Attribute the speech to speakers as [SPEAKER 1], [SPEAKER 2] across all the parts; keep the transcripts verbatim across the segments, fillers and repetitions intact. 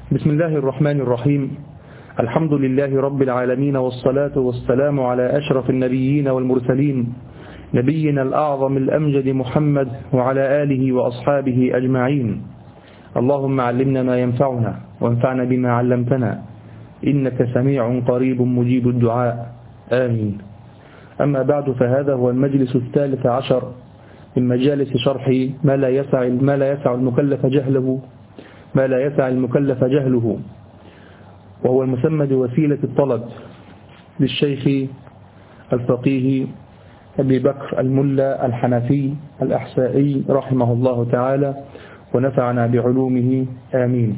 [SPEAKER 1] بسم الله الرحمن الرحيم. الحمد لله رب العالمين، والصلاة والسلام على أشرف النبيين والمرسلين، نبينا الأعظم الأمجد محمد وعلى آله وأصحابه أجمعين. اللهم علمنا ما ينفعنا وانفعنا بما علمتنا، إنك سميع قريب مجيب الدعاء، آمين. أما بعد، فهذا هو المجلس الثالث عشر من مجالس شرح ما لا يسع ما لا يسع المكلف جهله ما لا يسع المكلف جهله وهو المسمى بوسيلة الطلب للشيخ الفقيه أبي بكر الملا الحنفي الأحسائي رحمه الله تعالى ونفعنا بعلومه، آمين.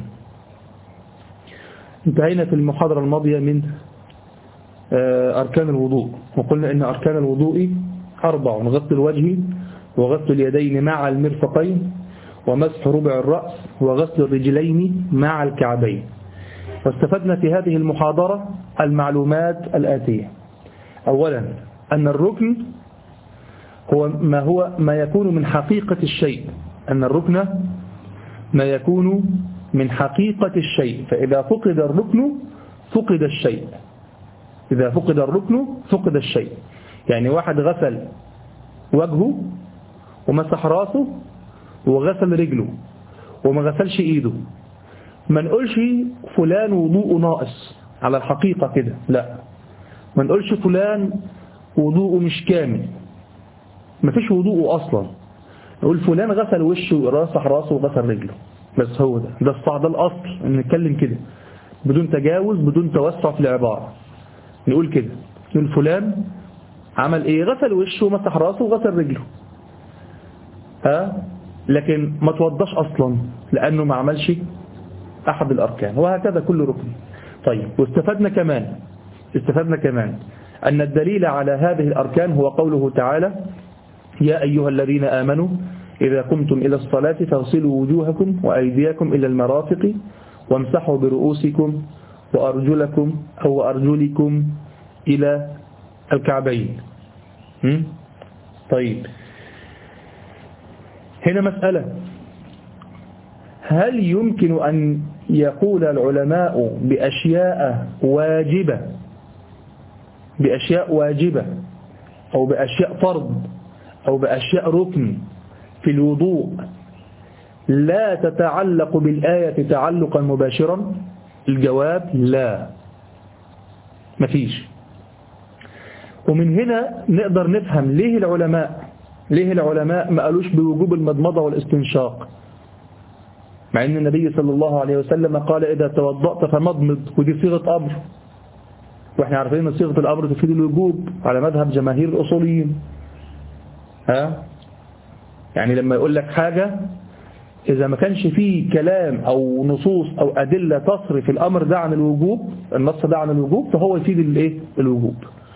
[SPEAKER 1] انتهينا في المحاضرة الماضية من أركان الوضوء، وقلنا إن أركان الوضوء أربع: غسل الوجه، وغسل اليدين مع المرفقين، ومسح ربع الرأس، وغسل الرجلين مع الكعبين. واستفدنا في هذه المحاضرة المعلومات الآتية: أولا، أن الركن هو ما هو ما يكون من حقيقة الشيء أن الركن ما يكون من حقيقة الشيء فإذا فقد الركن فقد الشيء إذا فقد الركن فقد الشيء يعني واحد غسل وجهه ومسح راسه وغسل رجله وما غسلش ايده، ما نقولش فلان وضوءه ناقص على الحقيقة كده، لا، ما نقولش فلان وضوءه مش كامل، ما فيش وضوءه أصلا. نقول فلان غسل وشه وراسح راسه وغسل رجله، بس هو ده ده الصح، ده الأصل ان نتكلم كده بدون تجاوز، بدون توسع في العبارة. نقول كده، نقول فلان عمل ايه؟ غسل وشه ومسح راسه وغسل رجله، ها، لكن ما توضاش أصلا لأنه ما عملش أحد الأركان، وهكذا كل ركن. طيب، واستفدنا كمان استفدنا كمان أن الدليل على هذه الأركان هو قوله تعالى: يا أيها الذين آمنوا إذا قمتم إلى الصلاة فاغسلوا وجوهكم وأيديكم إلى المرافق وامسحوا برؤوسكم وأرجلكم أو أرجلكم إلى الكعبين. طيب، هنا مسألة: هل يمكن أن يقول العلماء بأشياء واجبة بأشياء واجبة أو بأشياء فرض أو بأشياء ركن في الوضوء لا تتعلق بالآية تعلقا مباشرا؟ الجواب لا، مفيش. ومن هنا نقدر نفهم ليه العلماء ليه العلماء ما قالوش بوجوب المضمضة والاستنشاق، مع أن النبي صلى الله عليه وسلم قال: إذا توضأت فمضمض، ودي صيغة أمر، وإحنا عارفين أن صيغة الأمر تفيد الوجوب على مذهب جماهير الأصوليين. ها؟ يعني لما يقول لك حاجة إذا ما كانش فيه كلام أو نصوص أو أدلة تصرف الأمر ده عن الوجوب، النص ده عن الوجوب، فهو يفيد الإيه؟ الوجوب.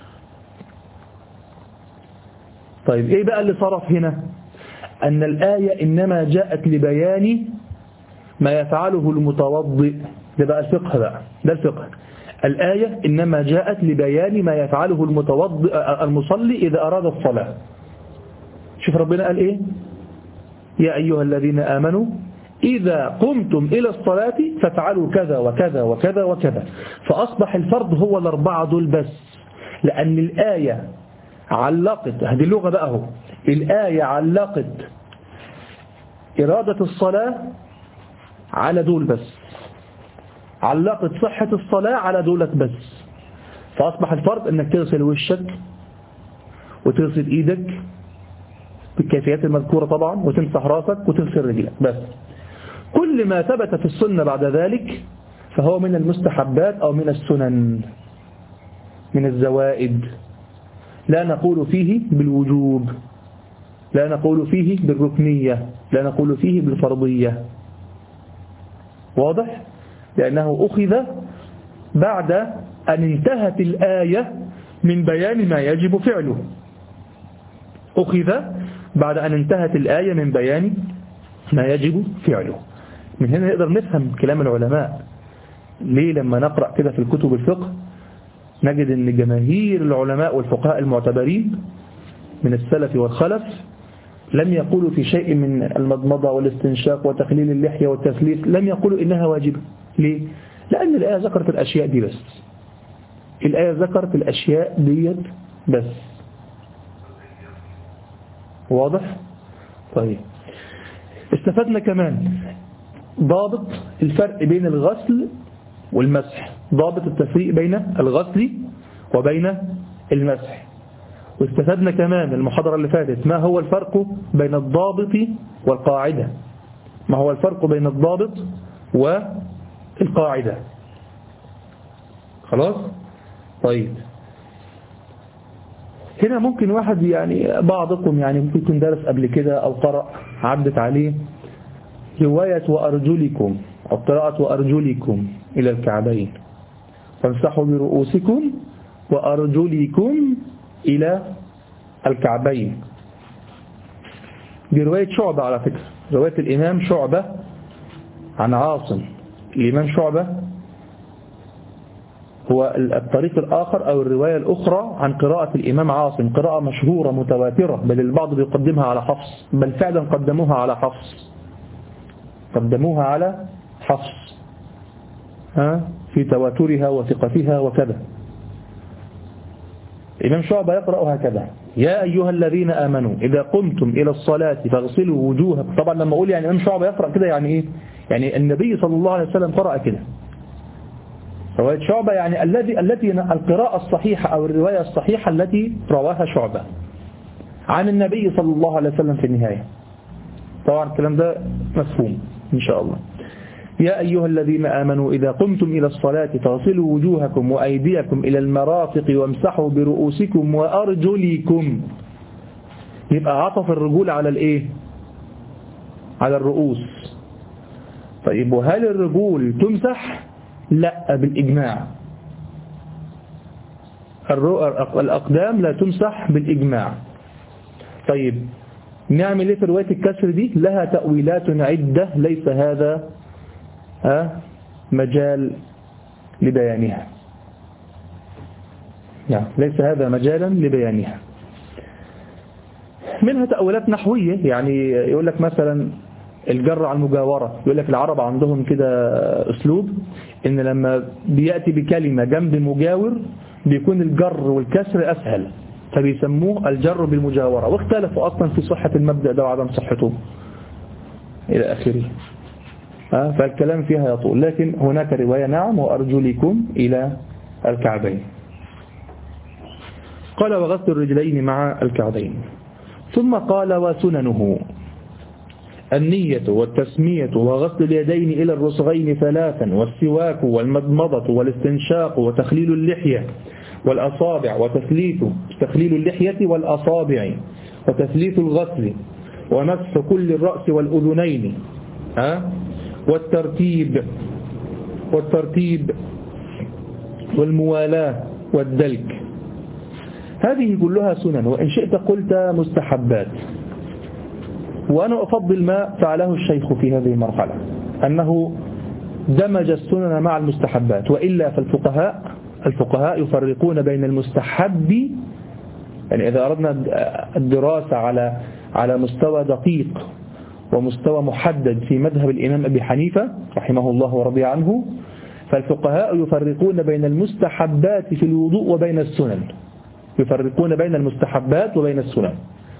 [SPEAKER 1] طيب، إيه بقى اللي صرف هنا؟ أن الآية إنما جاءت لبيان ما يفعله المتوضئ. ده بقى الفقه بقى ده الفقه. الآية إنما جاءت لبيان ما يفعله المتوضئ المصلي إذا أراد الصلاة. شوف ربنا قال إيه؟ يا أيها الذين آمنوا إذا قمتم إلى الصلاة فافعلوا كذا وكذا وكذا وكذا. فأصبح الفرض هو الأربعة دول بس، لأن الآية علقت، هذه اللغة بقى هو الآية علقت إرادة الصلاة على دول بس، علقت صحة الصلاة على دولة بس. فأصبح الفرض أنك تغسل وشك وتغسل إيدك بالكيفيات المذكورة طبعا، وتمسح راسك وتغسل رجلك بس. كل ما ثبت في السنة بعد ذلك فهو من المستحبات أو من السنن، من الزوائد. لا نقول فيه بالوجوب، لا نقول فيه بالركنية، لا نقول فيه بالفرضية. واضح؟ لأنه أخذ بعد أن انتهت الآية من بيان ما يجب فعله. أخذ بعد أن انتهت الآية من بيان ما يجب فعله. من هنا نقدر نفهم كلام العلماء. ليه لما نقرأ كده في الكتب الفقه نجد أن جماهير العلماء والفقهاء المعتبرين من السلف والخلف لم يقولوا في شيء من المضمضة والاستنشاق وتخليل اللحية والتثليث، لم يقولوا إنها واجبة، ليه؟ لأن الآية ذكرت الأشياء دي بس، الآية ذكرت الأشياء ديت بس. واضح؟ طيب، استفدنا كمان ضابط الفرق بين الغسل والمسح، ضابط التفريق بين الغسل وبين المسح. واستفدنا كمان المحاضرة اللي فاتت ما هو الفرق بين الضابط والقاعدة، ما هو الفرق بين الضابط والقاعدة. خلاص؟ طيب، هنا ممكن واحد يعني بعضكم يعني ممكن يكون درس قبل كده أو قرأ عدت عليه رواية وأرجلكم أو قراءة وأرجلكم إلى الكعبين فامسحوا برؤوسكم وأرجلكم إلى الكعبين. دي رواية شعبة على فكرة، رواية الإمام شعبة عن عاصم. الإمام شعبة هو الطريق الآخر أو الرواية الأخرى عن قراءة الإمام عاصم، قراءة مشهورة متواترة، بل البعض بيقدمها على حفص، بل فعلا قدموها على حفص، قدموها على حفص ها في تواترها وثقتها وكذا. الإمام شعبة يقرأ هكذا: يا أيها الذين آمنوا إذا قمتم إلى الصلاة فاغسلوا وجوهكم. طبعا لما أقول يعني الإمام شعبة يقرأ كده يعني إيه؟ يعني النبي صلى الله عليه وسلم قرأ كده. رواية شعبة يعني الذي التي القراءة الصحيحة أو الرواية الصحيحة التي رواها شعبة عن النبي صلى الله عليه وسلم في النهاية. طبعا الكلام ده مفهوم إن شاء الله. يا أيها الذين آمنوا إذا قمتم إلى الصلاة فاغسلوا وجوهكم وأيديكم إلى المرافق وامسحوا برؤوسكم وأرجلكم. يبقى عطف الرجول على الإيه؟ على الرؤوس. طيب، وهل الرجول تمسح؟ لا، بالإجماع. الأقدام لا تمسح بالإجماع. طيب، نعمل ايه في رواية الكسر دي؟ لها تأويلات عدة ليس هذا ها مجال لبيانها. يعني ليس هذا مجالا لبيانها. منها تأويلات نحوية، يعني يقول لك مثلا الجر على المجاورة، يقول لك العرب عندهم كده أسلوب إن لما بيأتي بكلمة جنب مجاور بيكون الجر والكسر أسهل، فبيسموه الجر بالمجاورة، واختلفوا أصلا في صحة المبدأ ده وعدم صحته إلى آخره. فالكلام فيها يطول، لكن هناك رواية نعم وأرجلكم إلى الكعبين. قال وغسل الرجلين مع الكعبين. ثم قال وسننه النية والتسمية وغسل اليدين إلى الرسغين ثلاثا والسواك والمضمضة والاستنشاق وتخليل اللحية والأصابع وتثليث تخليل اللحية والأصابع وتثليث الغسل ومسح كل الرأس والأذنين ها والترتيب والترتيب والموالاة والدلك. هذه كلها سنن، وإن شئت قلت مستحبات. وأنا أفضل ما فعله الشيخ في هذه المرحلة، أنه دمج السنن مع المستحبات، وإلا فالفقهاء الفقهاء يفرقون بين المستحب، يعني إذا أردنا الدراسة على على مستوى دقيق ومستوى محدد في مذهب الإمام أبي حنيفة رحمه الله ورضي عنه، فالفقهاء يفرقون بين المستحبات في الوضوء وبين السنن، يفرقون بين المستحبات وبين السنن.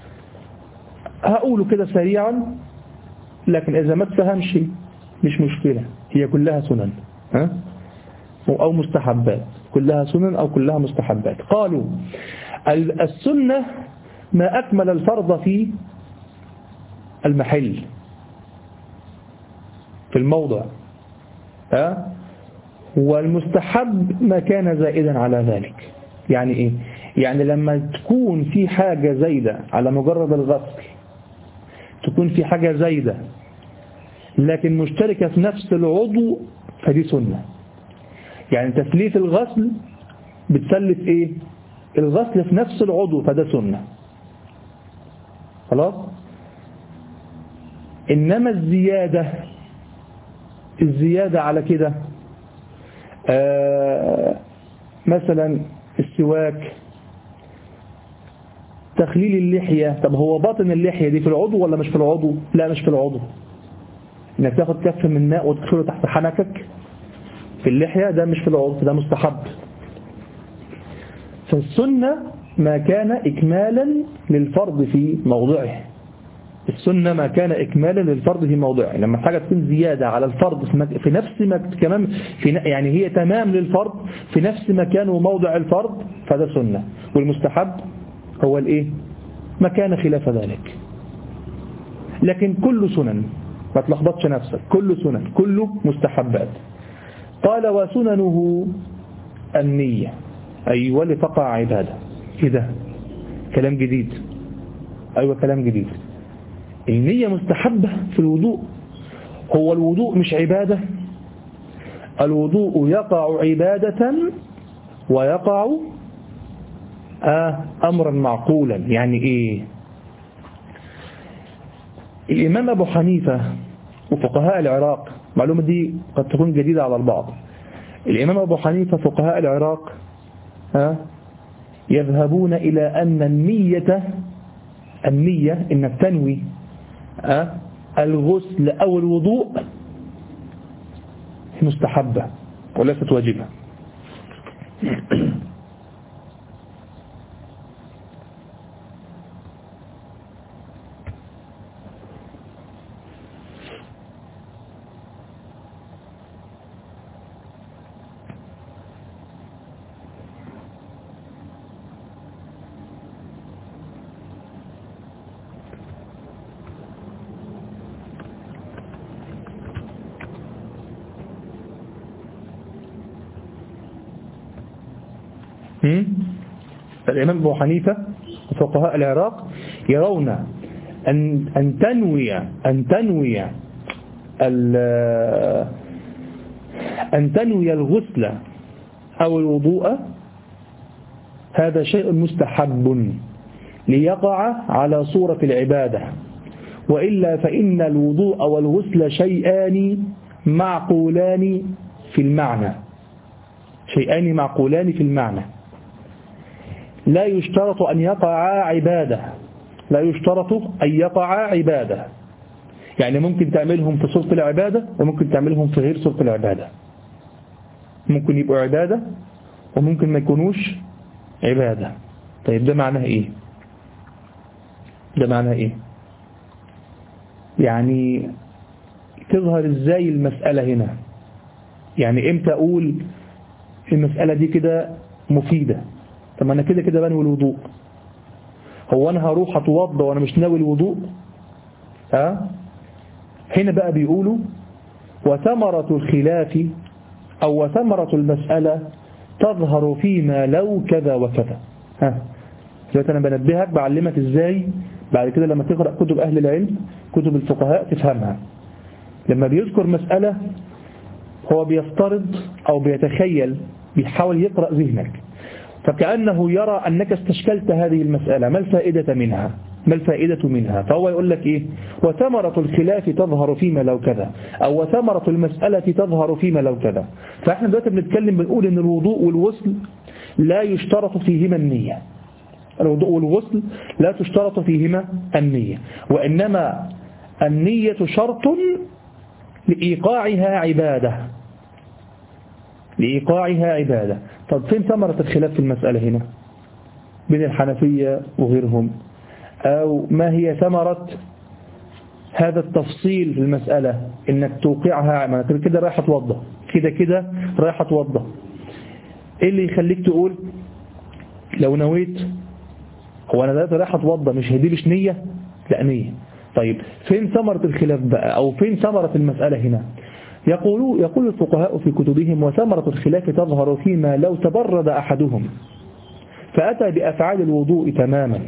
[SPEAKER 1] هقوله كده سريعا، لكن إذا ما تفهمش مش مشكلة، هي كلها سنن ها؟ أو مستحبات، كلها سنن أو كلها مستحبات. قالوا السنة ما أكمل الفرض في المحل في الموضع ها؟ والمستحب ما كان زائدا على ذلك. يعني إيه؟ يعني لما تكون في حاجة زايدة على مجرد الغسل، تكون في حاجة زايدة لكن مشتركة في نفس العضو، فدي سنة. يعني تثليث الغسل بتثلث ايه؟ الغسل في نفس العضو، فده سنة. خلاص؟ إنما الزيادة الزيادة على كده آه مثلا السواك، تخليل اللحية. طب هو باطن اللحية دي في العضو ولا مش في العضو؟ لا، مش في العضو. انك تاخد كف من ماء وتدخله تحت حنكك في اللحية ده مش في العرف، ده مستحب. فالسنة ما كان إكمالا للفرض في موضعه. السنة ما كان إكمالا للفرض في موضعه. لما حاجة تكون زيادة على الفرض في نفس ما كمان في يعني هي تمام للفرض في نفس مكان وموضع الفرض فده سنة. والمستحب هو الإيه؟ ما كان خلاف ذلك. لكن كل سنن، ما تلخبطش نفسك، كل سنن كله مستحبات. قال وسننه النية، أيوة لتقع عبادة. إيه ده؟ كلام جديد. أيوة كلام جديد. النية مستحبة في الوضوء. هو الوضوء مش عبادة؟ الوضوء يقع عبادة ويقع آه أمرا معقولا. يعني إيه؟ الإمام أبو حنيفة وفقهاء العراق، معلومة دي قد تكون جديدة على البعض، الإمام أبو حنيفة فقهاء العراق آه يذهبون إلى أن النية النية إنك تنوي أه؟ الغسل أو الوضوء مستحبة وليست واجبة. الإمام أبو حنيفة وفقهاء العراق يرون أن أن تنوي أن تنوي أن تنوي الغسل أو الوضوء هذا شيء مستحب ليقع على صورة العبادة، وإلا فإن الوضوء والغسل شيئان معقولان في المعنى، شيئان معقولان في المعنى، لا يشترط أن يقع عبادة، لا يشترط أن يقع عبادة. يعني ممكن تعملهم في صورة العبادة وممكن تعملهم في غير صورة العبادة، ممكن يبقوا عبادة وممكن ما يكونوش عبادة. طيب ده معناه إيه؟ ده معناه إيه؟ يعني تظهر إزاي المسألة هنا؟ يعني إمتى أقول المسألة دي كده مفيدة؟ طب أنا كده كده بنوي الوضوء، هو أنا هروح أتوضى وأنا مش ناوي الوضوء؟ ها؟ هنا بقى بيقولوا وثمرة الخلاف أو وثمرة المسألة تظهر فيما لو كذا وكذا. ها؟ دلوقتي أنا بنبهك بعلمك إزاي بعد كده لما تقرأ كتب أهل العلم كتب الفقهاء تفهمها. لما بيذكر مسألة هو بيفترض أو بيتخيل، بيحاول يقرأ ذهنك، فكأنه يرى أنك استشكلت هذه المسألة، ما الفائدة منها ما الفائدة منها فهو يقول لك إيه؟ وثمرة الخلاف تظهر فيما لو كذا، أو وثمرة المسألة تظهر فيما لو كذا. فإحنا دلوقتي بنتكلم بنقول إن الوضوء والغسل لا يشترط فيهما النية، الوضوء والغسل لا تشترط فيهما النية، وإنما النية شرط لإيقاعها عبادة، لإيقاعها عبادة. طب فين ثمرة الخلاف في المسألة هنا بين الحنفية وغيرهم؟ أو ما هي ثمرة هذا التفصيل في المسألة إنك توقعها؟ ما كده كده رايح أتوضى، كده كده رايح أتوضى، إيه اللي يخليك تقول لو نويت هو أنا دلوقتي رايح أتوضى مش هدي مش نية؟ لا نية. طيب فين ثمرة الخلاف بقى أو فين ثمرة المسألة هنا؟ يقول يقول الفقهاء في كتبهم وثمرة الخلاف تظهر فيما لو تبرد أحدهم فأتى بأفعال الوضوء تماما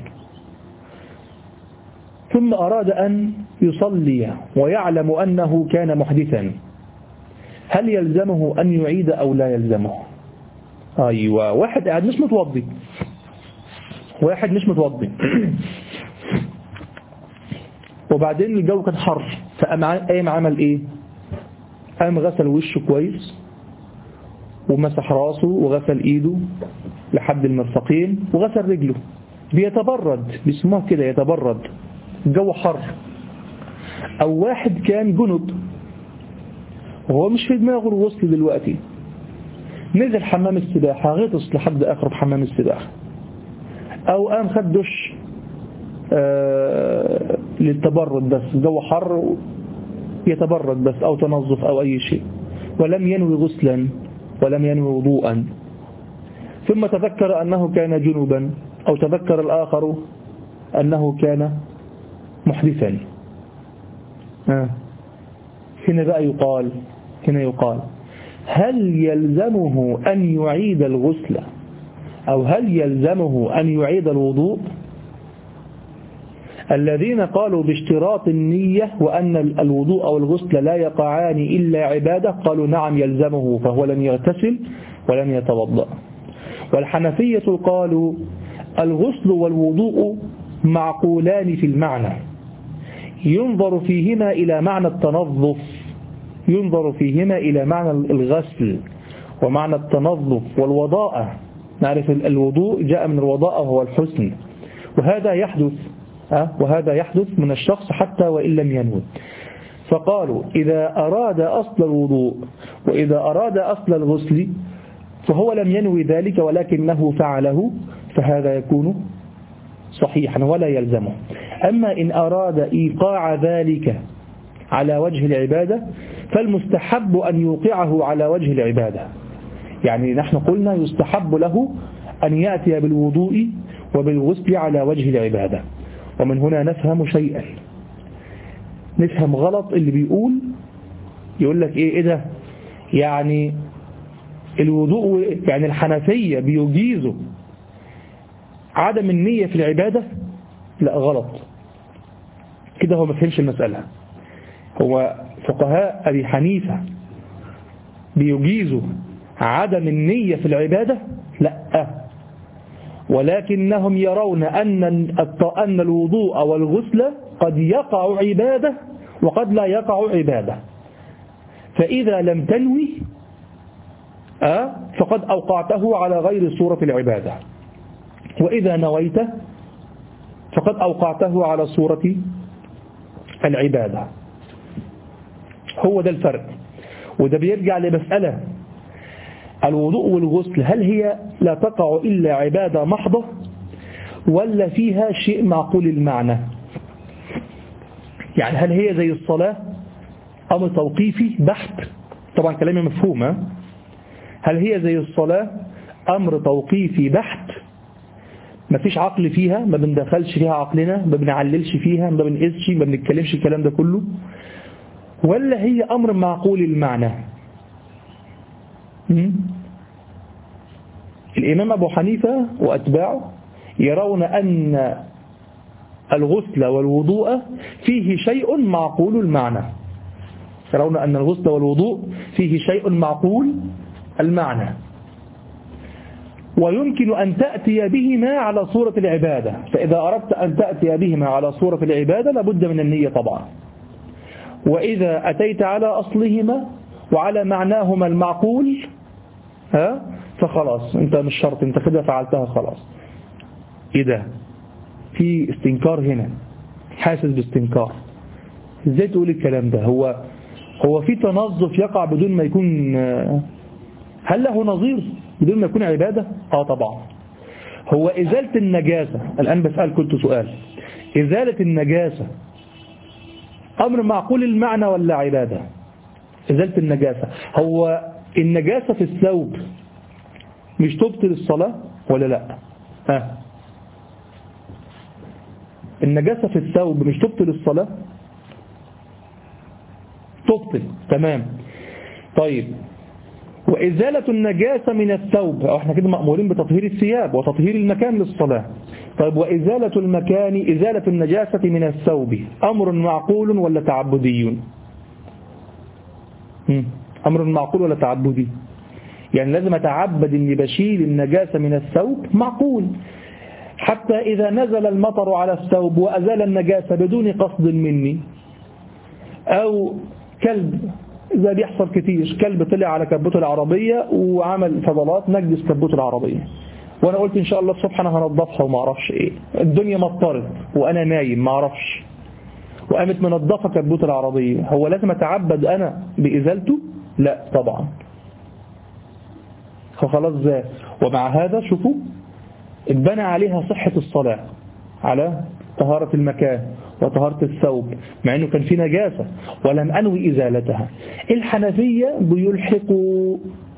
[SPEAKER 1] ثم أراد أن يصلي ويعلم أنه كان محدثا، هل يلزمه أن يعيد أو لا يلزمه؟ أيوة، واحد قاعد مش متوضي واحد مش متوضي وبعدين الجو كان حر، فقام عمل إيه؟ قام غسل وشه كويس ومسح راسه وغسل ايده لحد المرفقين وغسل رجله، بيتبرد، بيسموه كده يتبرد، الجو حر. او واحد كان جنب وهو مش في دماغه الغسل دلوقتي، نزل حمام السباحة غطس لحد آخر حمام السباحة، أو قام خد دش آه للتبرد بس، جو حر يتبرد بس، أو تنظف أو أي شيء، ولم ينوي غسلا ولم ينوي وضوءا، ثم تذكر أنه كان جنبا، أو تذكر الآخر أنه كان محدثا. آه. هنا بقى يقال هنا يقال هل يلزمه أن يعيد الغسل أو هل يلزمه أن يعيد الوضوء؟ الذين قالوا باشتراط النية وأن الوضوء أو الغسل لا يقعان إلا عبادة قالوا نعم يلزمه، فهو لن يغتسل ولن يتوضأ. والحنفية قالوا الغسل والوضوء معقولان في المعنى، ينظر فيهما إلى معنى التنظف، ينظر فيهما إلى معنى الغسل ومعنى التنظف والوضاءة. نعرف الوضوء جاء من الوضاءة وهو الحسن، وهذا يحدث وهذا يحدث من الشخص حتى وإن لم ينوي. فقالوا إذا أراد أصل الوضوء وإذا أراد أصل الغسل فهو لم ينوي ذلك ولكنه فعله، فهذا يكون صحيحا ولا يلزمه. أما إن أراد إيقاع ذلك على وجه العبادة فالمستحب أن يوقعه على وجه العبادة. يعني نحن قلنا يستحب له أن يأتي بالوضوء وبالغسل على وجه العبادة. ومن هنا نفهم شيئا، نفهم غلط اللي بيقول يقول لك إيه, إيه ده يعني الوضوء، يعني الحنفية بيجيزوا عدم النية في العبادة. لا غلط كده، هو ما فهمش المسألة. هو فقهاء أبي حنيفة بيجيزوا عدم النية في العبادة؟ لا، ولكنهم يرون أن أن الوضوء والغسل قد يقع عبادة وقد لا يقع عبادة، فإذا لم تنوي أه فقد أوقعته على غير صورة العبادة، وإذا نويت فقد أوقعته على صورة العبادة. هو ده الفرق. وده بيرجع لمسألة الوضوء والغسل، هل هي لا تقع إلا عبادة محضة ولا فيها شيء معقول المعنى؟ يعني هل هي زي الصلاة أمر توقيفي بحت؟ طبعا كلامي مفهوم. هل هي زي الصلاة أمر توقيفي بحت ما فيش عقل فيها، ما بندخلش فيها عقلنا، ما بنعللش فيها، ما بنقسش، ما بنتكلمش الكلام ده كله، ولا هي أمر معقول المعنى؟ الإمام أبو حنيفة وأتباعه يرون أن الغسل والوضوء فيه شيء معقول المعنى، يرون أن الغسل والوضوء فيه شيء معقول المعنى، ويمكن أن تأتي بهما على صورة العبادة. فإذا أردت أن تأتي بهما على صورة العبادة لابد من النية طبعا. وإذا أتيت على أصلهما وعلى معناهما المعقول ها فخلاص انت مش شرط، انت كده فعلتها خلاص. ايه ده؟ في استنكار هنا، حاسس باستنكار. ازاي تقول الكلام ده؟ هو هو في تنظف يقع بدون ما يكون، هل له نظير بدون ما يكون عبادة؟ اه طبعا. هو إزالة النجاسة، الآن بسأل كنت سؤال، إزالة النجاسة أمر معقول المعنى ولا عبادة؟ إزالة النجاسة، هو النجاسة في الثوب مش تبطل الصلاة ولا لا؟ ها النجاسة في الثوب مش تبطل الصلاة؟ تبطل، تمام. طيب وإزالة النجاسة من الثوب، أو احنا كده مأمورين بتطهير الثياب وتطهير المكان للصلاة. طيب وإزالة المكان، إزالة النجاسة من الثوب أمر معقول ولا تعبدي؟ أمر معقول ولا تعبدي؟ يعني لازم أتعبد إني بشيل النجاسة من الثوب؟ معقول. حتى إذا نزل المطر على الثوب وأزال النجاسة بدون قصد مني، أو كلب، إذا بيحصل كتير، كلب طلع على كبوت العربية وعمل فضلات نجس كبوت العربية، وأنا قلت إن شاء الله الصبح أنا هنضفها وما أعرفش إيه، الدنيا مطرت وأنا نايم ما أعرفش، وقامت منضفة كبوت العربية، هو لازم أتعبد أنا بإزالته؟ لا طبعا. فخلاص زاد. ومع هذا شوفوا اتبنى عليها صحة الصلاة على طهارة المكان وطهارة الثوب مع أنه كان في نجاسة ولم أنوي إزالتها. الحنفية بيلحقوا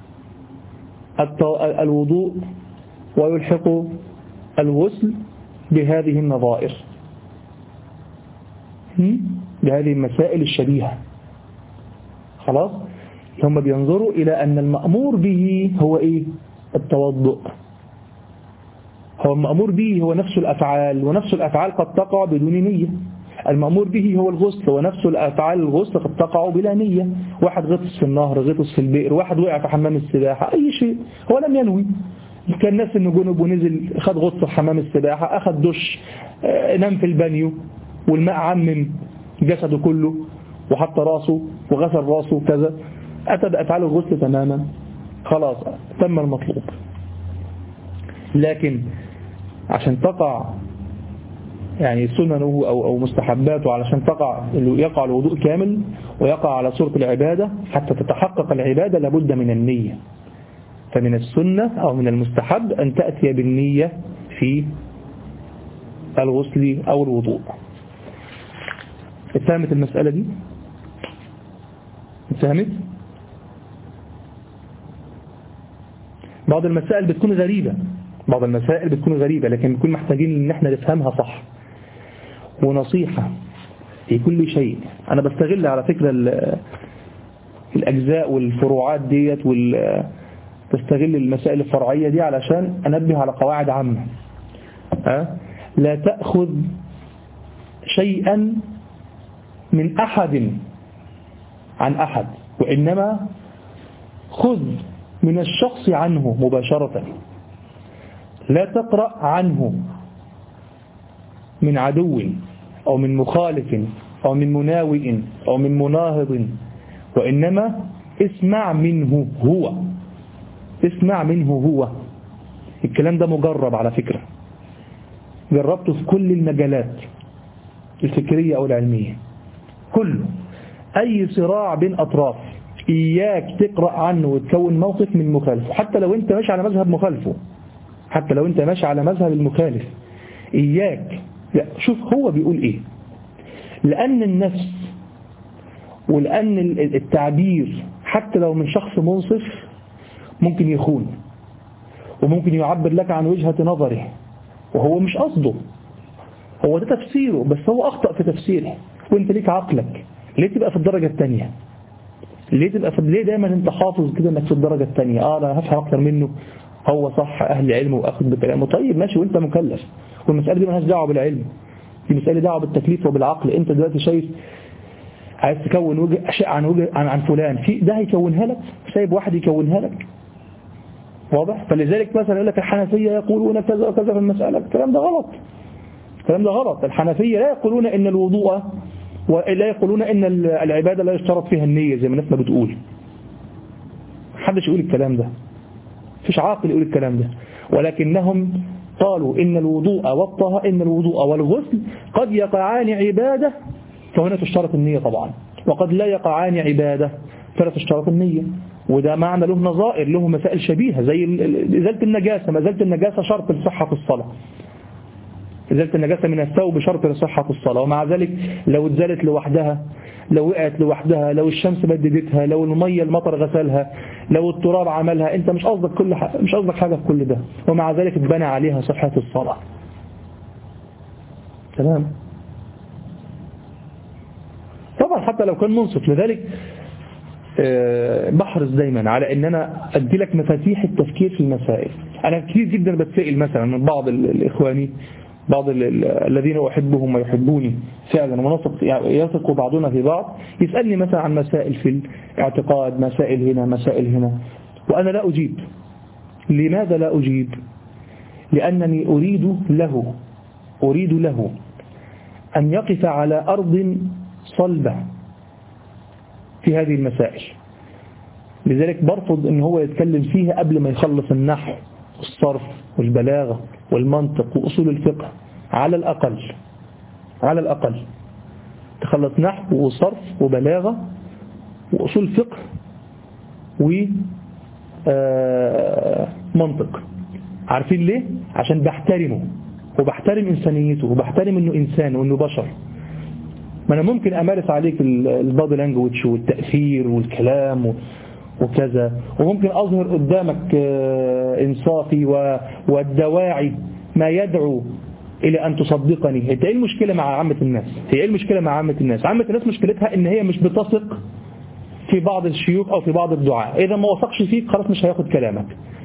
[SPEAKER 1] الوضوء ويلحقوا الغسل بهذه النظائر، بهذه المسائل الشبيهة. خلاص هم بينظروا إلى أن المأمور به هو إيه؟ التوضؤ. هو المأمور به هو نفس الأفعال، ونفس الأفعال قد تقع بدون نية. المأمور به هو الغسل، ونفس الأفعال الغسل قد تقع بلا نية. واحد غطس في النهر، غطس في البئر، واحد وقع في حمام السباحة، أي شيء هو لم ينوي. كان ناس إنه جنب ونزل خد غطس في حمام السباحة، أخذ دش، نام في البانيو والماء عمم جسده كله وحط راسه وغسل راسه كذا، أتى بأفعال الغسل تماما، خلاص تم المطلوب. لكن عشان تقع يعني سننه أو أو مستحباته، علشان تقع يقع الوضوء كامل ويقع على صورة العبادة، حتى تتحقق العبادة لابد من النية. فمن السنة أو من المستحب أن تأتي بالنية في الغسل أو الوضوء. اتفهمت المسألة دي؟ اتفهمت؟ بعض المسائل بتكون غريبة، بعض المسائل بتكون غريبة لكن بنكون محتاجين ان احنا نفهمها صح. ونصيحة في كل شيء، انا بستغل على فكرة الاجزاء والفروعات ديت بستغل المسائل الفرعية دي علشان انبه على قواعد عامة. أه؟ لا تأخذ شيئا من أحد عن أحد، وإنما خذ من الشخص عنه مباشرة. لا تقرأ عنه من عدو أو من مخالف أو من مناوئ أو من مناهض، وإنما اسمع منه هو، اسمع منه هو. الكلام ده مجرب على فكرة، جربته في كل المجالات الفكرية أو العلمية كله. أي صراع بين أطراف إياك تقرأ عنه وتكون موقف من مخالفه، حتى لو أنت ماشي على مذهب مخالفه، حتى لو أنت ماشي على مذهب المخالف إياك، لا شوف هو بيقول إيه. لأن النفس ولأن التعبير حتى لو من شخص منصف ممكن يخون، وممكن يعبر لك عن وجهة نظره وهو مش قصده، هو ده تفسيره بس هو أخطأ في تفسيره، وانت ليك عقلك. ليه تبقى في الدرجة الثانية؟ ليه تبقى في ليه دايما انت حافظ كده انك في الدرجة الثانية؟ اه انا هفهم اكتر منه، هو صح اهل علم واخذ بكلامه، طيب ماشي وانت مكلف، والمسألة دي مالهاش دعوة بالعلم، دي مسألة دعوة بالتكليف وبالعقل. انت دلوقتي شايف عايز تكون وجه اشياء عن وجه عن, عن فلان، في ده هيكونها لك، سايب واحد يكونها لك، واضح؟ فلذلك مثلا يقول لك الحنفية يقولون كذا وكذا في المسألة، الكلام ده غلط، الكلام ده غلط. الحنفية لا يقولون ان الوضوء ولا يقولون ان العبادة لا يشترط فيها النية زي ما الناس ما بتقول. محدش يقول الكلام ده، مفيش عاقل يقول الكلام ده، ولكنهم قالوا ان الوضوء والطهارة ان الوضوء والغسل قد يقعان عبادة فهنا تشترط النية طبعا، وقد لا يقعان عبادة فلا تشترط النية. وده معنى له نظائر، له مسائل شبيهة زي إزالة النجاسة. ما إزالة النجاسة شرط لصحة الصلاة، إزالة النجاسة من الثوب شرط لصحة الصلاة، ومع ذلك لو اتزالت لوحدها، لو وقعت لوحدها، لو الشمس بددتها، لو المية المطر غسلها، لو التراب عملها، انت مش قصدك كل حاجة، مش قصدك حاجة في كل ده، ومع ذلك اتبنى عليها صحة الصلاة. تمام؟ طبعا حتى لو كان منصف. لذلك بحرص دايما على ان انا ادي لك مفاتيح التفكير في المسائل. انا كثير جدا بتسائل مثلا من بعض الاخواني، بعض الذين احبهم ويحبوني فعلا ونثق يثق بعضنا في بعض، يسالني مثلا عن مسائل في الاعتقاد، مسائل هنا مسائل هنا، وانا لا اجيب. لماذا لا اجيب؟ لانني اريد له اريد له ان يقف على ارض صلبة في هذه المسائل. لذلك برفض ان هو يتكلم فيها قبل ما يخلص النحو والصرف والبلاغة والمنطق وأصول الفقه. على الأقل على الأقل تخلص نحو وصرف وبلاغة وأصول فقه آه منطق. عارفين ليه؟ عشان بحترمه وبحترم إنسانيته وبحترم إنه إنسان وإنه بشر. ما أنا ممكن أمارس عليك البادي لانجويج والتأثير والكلام وكذا، وممكن أظهر قدامك إنصافي والدواعي ما يدعو إلى أن تصدقني. هي إيه المشكلة مع عامة الناس؟ هي إيه المشكلة مع عامة الناس؟ عامة الناس مشكلتها إن هي مش بتثق في بعض الشيوخ أو في بعض الدعاء. إذا ما وثقش فيك خلاص مش هياخد كلامك.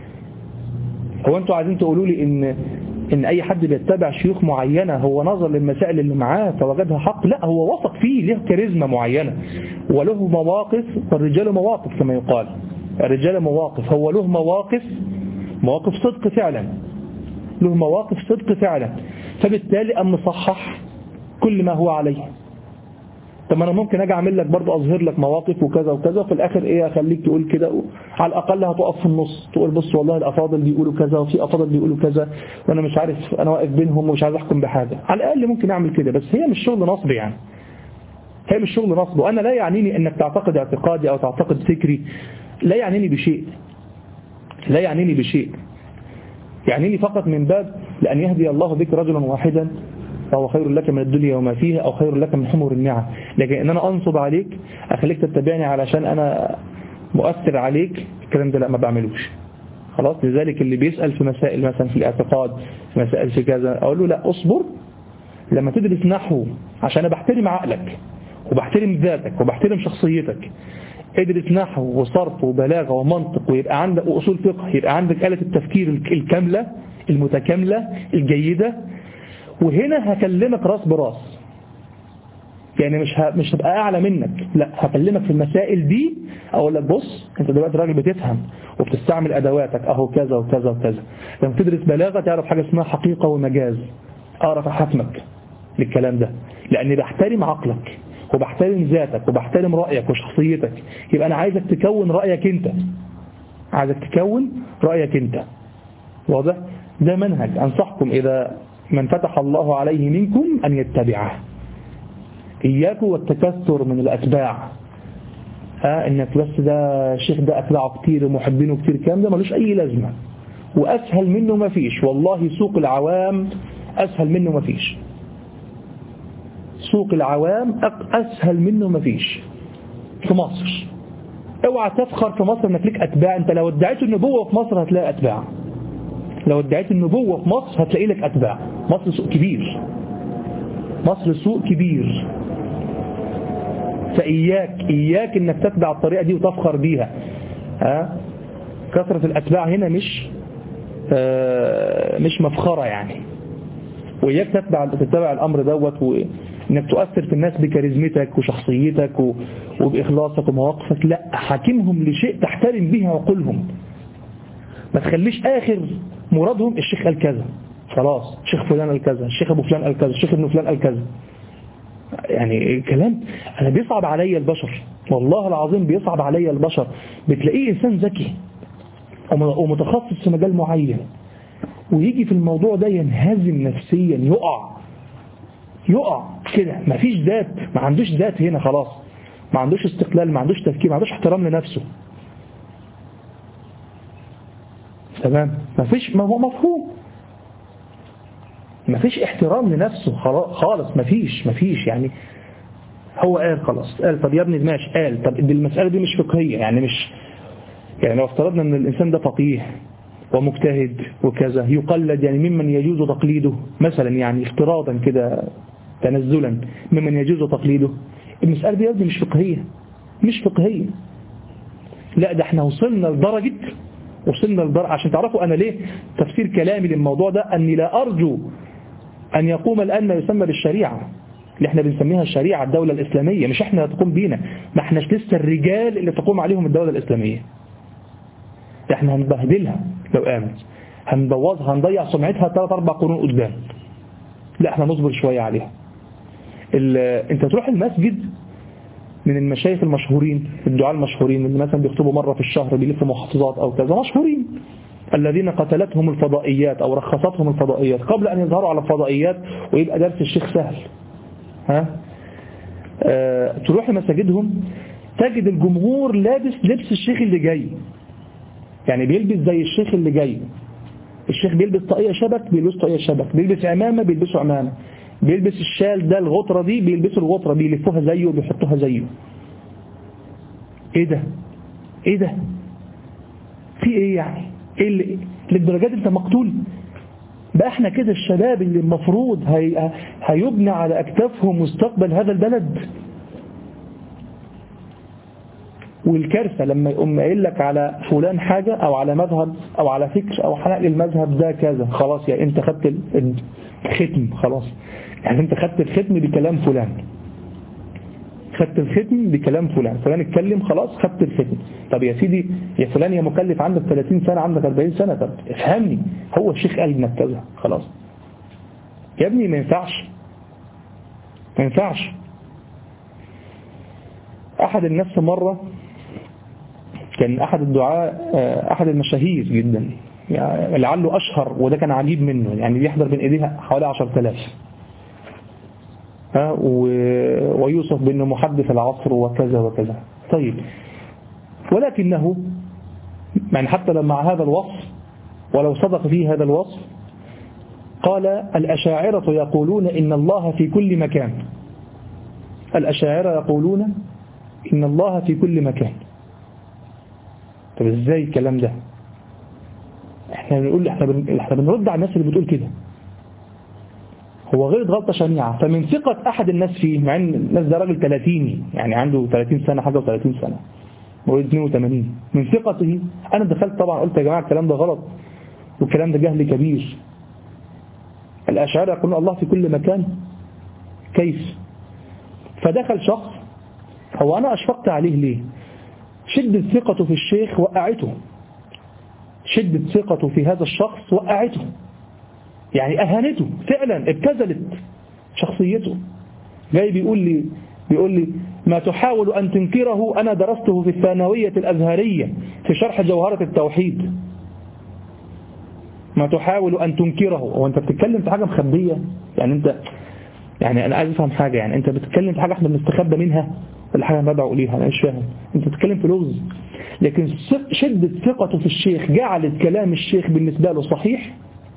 [SPEAKER 1] هو أنتوا عايزين تقولوا لي إن إن أي حد بيتبع شيوخ معينة هو نظر للمسائل اللي معاه فوجدها حق؟ لا، هو وثق فيه، له كاريزما معينة وله مواقف، والرجال مواقف كما يقال، الرجال مواقف، هو له مواقف مواقف صدق فعلا، له مواقف صدق فعلا، فبالتالي أن نصحح كل ما هو عليه. طب أنا ممكن أجي أعمل لك برضه أظهر لك مواقف وكذا وكذا، وفي الآخر إيه أخليك تقول كده، على الأقل هتقف في النص تقول بص والله الأفاضل بيقولوا كذا وفي أفاضل بيقولوا كذا وأنا مش عارف، أنا واقف بينهم ومش عايز أحكم بحاجة. على الأقل ممكن أعمل كده، بس هي مش شغل نصب يعني، هي مش شغل نصب. وأنا لا يعنيني أنك تعتقد اعتقادي أو تعتقد فكري، لا يعنيني بشيء، لا يعنيني بشيء يعنيني فقط من باب لأن يهدي الله بك رجلا واحدا فهو خير لك من الدنيا وما فيها أو خير لك من حمر النعم. لكن أن أنا أنصب عليك أخليك تتبعني علشان أنا مؤثر عليك، الكلام ده لا ما بعملوش. خلاص. لذلك اللي بيسأل في مسائل مثلا في الاعتقاد، في مسائل في كذا، أقول له لا أصبر لما تدرس نحو، عشان أنا بحترم عقلك وبحترم ذاتك وبحترم شخصيتك. ادرس نحو وصرف وبلاغة ومنطق ويبقى عندك وأصول فقه، يبقى عندك آلة التفكير الكاملة المتكاملة الجيدة، وهنا هكلمك راس براس. يعني مش ه... مش هبقى أعلى منك، لا هكلمك في المسائل دي، أقول لك بص أنت دلوقتي راجل بتفهم وبتستعمل أدواتك أهو كذا وكذا وكذا. لما تدرس بلاغة تعرف حاجة اسمها حقيقة ومجاز، أعرف أحكمك للكلام ده، لأني بحترم عقلك وبحترم ذاتك وبحترم رأيك وشخصيتك. يبقى أنا عايزك تكون رأيك أنت، عايزك تكون رأيك أنت. واضح؟ ده منهج أنصحكم إذا من فتح الله عليه منكم أن يتبعه. إياكم والتكثر من الأتباع، ها إنك بس ده الشيخ ده أتباعه كتير ومحبينه كتير، كام ده ملوش أي لازمة، وأسهل منه ما فيش. والله سوق العوام أسهل منه ما فيش، سوق العوام أسهل منه ما فيش في مصر. اوعى تفخر في مصر انك ليك أتباع. انت لو ادعيت النبوة في مصر هتلاقي أتباع، لو ادعيت النبوة في مصر هتلاقي لك أتباع. مصر سوق كبير، مصر سوق كبير، فإياك إياك انك تتبع الطريقة دي وتفخر بيها. ها كثرة الأتباع هنا مش آه مش مفخرة يعني. وإياك تتبع تتبع الأمر دوت، وإنك تؤثر في الناس بكاريزمتك وشخصيتك وبإخلاصك ومواقفك. لا، حاكمهم لشيء تحترم به عقولهم. ما تخليش آخر مرادهم الشيخ قال كذا خلاص، الشيخ فلان قال كذا، الشيخ أبو فلان قال كذا، الشيخ ابن فلان قال كذا. يعني كلام أنا بيصعب علي البشر، والله العظيم بيصعب علي البشر. بتلاقيه إنسان ذكي ومتخصص في مجال معين، ويجي في الموضوع ده ينهزم نفسيا، يقع يقع كده، ما فيش ذات، ما عندوش ذات هنا خلاص، ما عندوش استقلال، ما عندوش تفكير، ما عندوش احترام لنفسه. تمام؟ ما فيش، ما هو مفهوم، ما فيش احترام لنفسه خالص، ما فيش ما فيش يعني هو قال خلاص، قال طب يا ابني ماشي، قال طب دي المسألة دي مش فقهية، يعني مش يعني لو افترضنا ان الانسان ده فقيه ومجتهد وكذا يقلد، يعني ممن يجوز تقليده مثلا، يعني افتراضا كده تنزلا ممن يجوز تقليده، المسألة دي مش فقهية، مش فقهية. لا ده احنا وصلنا لدرجة وصلنا لدرجة عشان تعرفوا أنا ليه تفسير كلامي للموضوع ده، أني لا أرجو أن يقوم الآن ما يسمى بالشريعة اللي احنا بنسميها الشريعة، الدولة الإسلامية. مش احنا تقوم بينا، ما احناش لسه الرجال اللي تقوم عليهم الدولة الإسلامية. احنا هنبهدلها لو قامت، هنبوظها، هنضيع سمعتها ثلاث أربع قرون قدام. لا احنا نصبر شوية عليها. انت تروح المسجد من المشايخ المشهورين، الدعاء المشهورين اللي مثلا بيخطبوا مرة في الشهر، بيلفوا محافظات أو كذا، مشهورين، الذين قتلتهم الفضائيات أو رخصتهم الفضائيات قبل أن يظهروا على الفضائيات ويبقى درس الشيخ سهل. ها أه تروح لمساجدهم تجد الجمهور لابس لبس الشيخ اللي جاي، يعني بيلبس زي الشيخ اللي جاي. الشيخ بيلبس طاقية شبك بيلبس طاقية شبك، بيلبس عمامة بيلبسوا عمامة، بيلبس الشال ده الغطرة دي بيلبسوا الغطرة، بيلفوها زيه وبيحطوها زيه. ايه ده ايه ده في ايه يعني؟ ايه اللي للدرجات انت مقتول بقى؟ احنا كده الشباب اللي المفروض هي... هيبنى على اكتافهم مستقبل هذا البلد. والكارثة لما يقوم قايل لك على فلان حاجة او على مذهب او على فكر او حنقل المذهب ده كذا، خلاص يعني انت خدت الختم، خلاص يعني انت خدت الختم بكلام فلان، خدت الختم بكلام فلان، فلان اتكلم خلاص خدت الختم. طب يا سيدي يا فلان يا مكلف، عندك ثلاثين سنة عندك أربعين سنة، طب افهمني، هو الشيخ قال لنا كذا خلاص يا ابني، ما ينفعش ما ينفعش. أحد الناس مرة كان أحد الدعاء أحد المشاهير جدا يعني لعله أشهر، وده كان عجيب منه، يعني بيحضر بين إيديها حوالي عشرة آلاف، ها ويوصف بأنه محدث العصر وكذا وكذا. طيب ولكنه يعني حتى لما هذا الوصف ولو صدق فيه هذا الوصف قال الأشاعرة يقولون إن الله في كل مكان. الأشاعرة يقولون إن الله في كل مكان. طب ازاي الكلام ده؟ احنا بنقول احنا بن... احنا بنرد على الناس اللي بتقول كده. هو غلط غلطة شنيعة، فمن ثقة أحد الناس فيه، مع ان الناس ده راجل ثلاثيني يعني عنده ثلاثين سنة حاجة وثلاثين سنة مواليد اثنين وثمانين، من ثقته أنا دخلت طبعا قلت يا جماعة الكلام ده غلط والكلام ده جهل كبير. الأشاعرة يقولون الله في كل مكان، كيف؟ فدخل شخص، هو أنا أشفقت عليه ليه؟ شدة ثقته في الشيخ وقعته، شدة ثقته في هذا الشخص وقعته، يعني أهانته فعلا، ابتذلت شخصيته. جاي بيقول لي بيقول لي ما تحاول أن تنكره أنا درسته في الثانوية الأزهرية في شرح جوهرة التوحيد. ما تحاول أن تنكره، وأنت بتتكلم في حاجة مخبية يعني، أنت يعني أنا عايز أفهم حاجة، يعني أنت بتتكلم في حاجة احنا بنستخبى منها ولا حاجة بدعو إليها؟ أنا مش فاهم. أنت بتتكلم في لغز، لكن شدة ثقته في الشيخ جعلت كلام الشيخ بالنسبة له صحيح،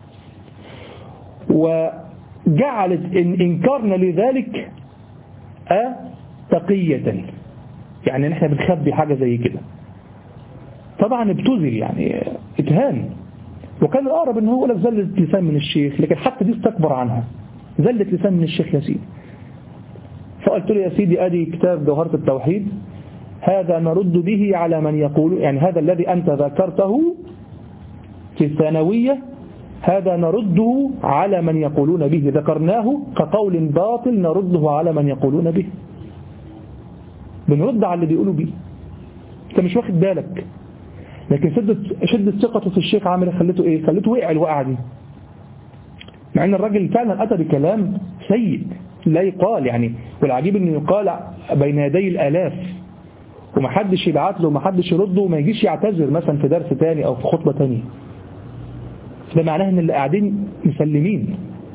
[SPEAKER 1] وجعلت إن إنكارنا لذلك أه تقية، يعني نحن بنخبي حاجة زي كده. طبعا ابتذل يعني اتهان، وكان الأقرب إنه هو لك زلة لسان من الشيخ، لكن حتى دي استكبر عنها، زلة لسان من الشيخ يا سيدي. فقلت له يا سيدي أدي كتاب جوهرة التوحيد، هذا نرد به على من يقول، يعني هذا الذي أنت ذكرته في الثانوية هذا نرده على من يقولون به، ذكرناه كقول باطل نرده على من يقولون به، بنرد على اللي بيقولوا به. انت مش واخد بالك، لكن شدة شدة ثقته في الشيخ عامل خلته ايه؟ خلته وقع الوقعه دي، مع ان الراجل فعلا اتى بكلام سيء لا يقال يعني. والعجيب انه يقال بين يدي الالاف ومحدش يبعت له ومحدش يرده وما يجيش يعتذر مثلا في درس تاني او في خطبه تانية. ده معناه ان اللي قاعدين مسلمين.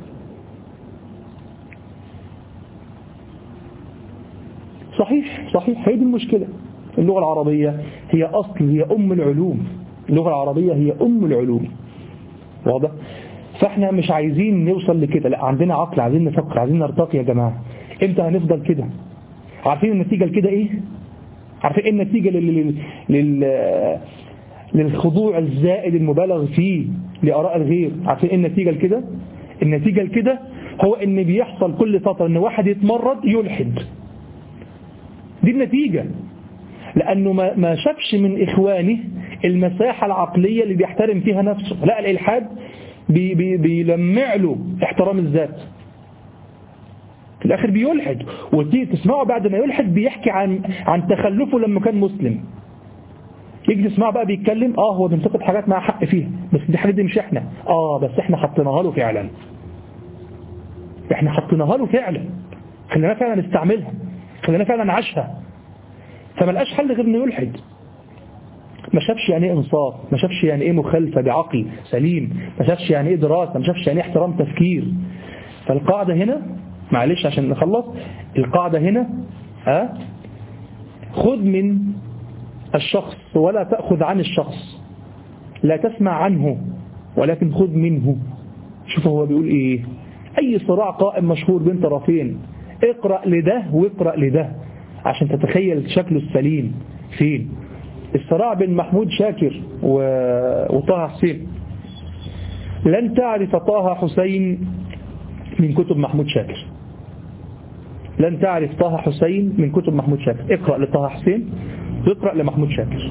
[SPEAKER 1] صحيح صحيح، هي دي المشكلة. اللغة العربية هي أصل، هي أم العلوم، اللغة العربية هي أم العلوم، واضح؟ فاحنا مش عايزين نوصل لكده، لا عندنا عقل، عايزين نفكر، عايزين نرتقي يا جماعة. امتى هنفضل كده؟ عارفين النتيجة لكده ايه؟ عارفين ايه النتيجة لل... لل... للخضوع الزائد المبالغ فيه لآراء الغير؟ عارفين ايه النتيجة لكده؟ النتيجة لكده هو ان بيحصل كل فترة ان واحد يتمرد يلحد. دي النتيجة، لأنه ما ما شافش من إخوانه المساحة العقلية اللي بيحترم فيها نفسه. لا، الإلحاد بي بي بيلمع له احترام الذات، في الآخر بيلحد. وتيجي تسمعه بعد ما يلحد بيحكي عن عن تخلفه لما كان مسلم. يجي تسمعه بقى بيتكلم اه هو بينتقد حاجات مع حق فيها، بس دي حاجات دي مش احنا، اه بس احنا حطيناها له فعلا، احنا حطيناها له فعلا، خلينا فعلا نستعملها، خلينا فعلا نعيشها. فما لقاش حل غير انه يلحد. ما شافش يعني ايه انصاف، ما شافش يعني ايه مخالفه بعقل سليم، ما شافش يعني ايه دراسه، ما شافش يعني ايه احترام تفكير. فالقاعده هنا، معلش عشان نخلص، القاعده هنا ها خذ من الشخص ولا تأخذ عن الشخص. لا تسمع عنه ولكن خذ منه. شوف هو بيقول إيه، أي صراع قائم مشهور بين طرفين اقرأ لده واقرأ لده عشان تتخيل شكله السليم فين. الصراع بين محمود شاكر وطه حسين، لن تعرف طه حسين من كتب محمود شاكر، لن تعرف طه حسين من كتب محمود شاكر. اقرأ لطه حسين واقرأ لمحمود شاكر.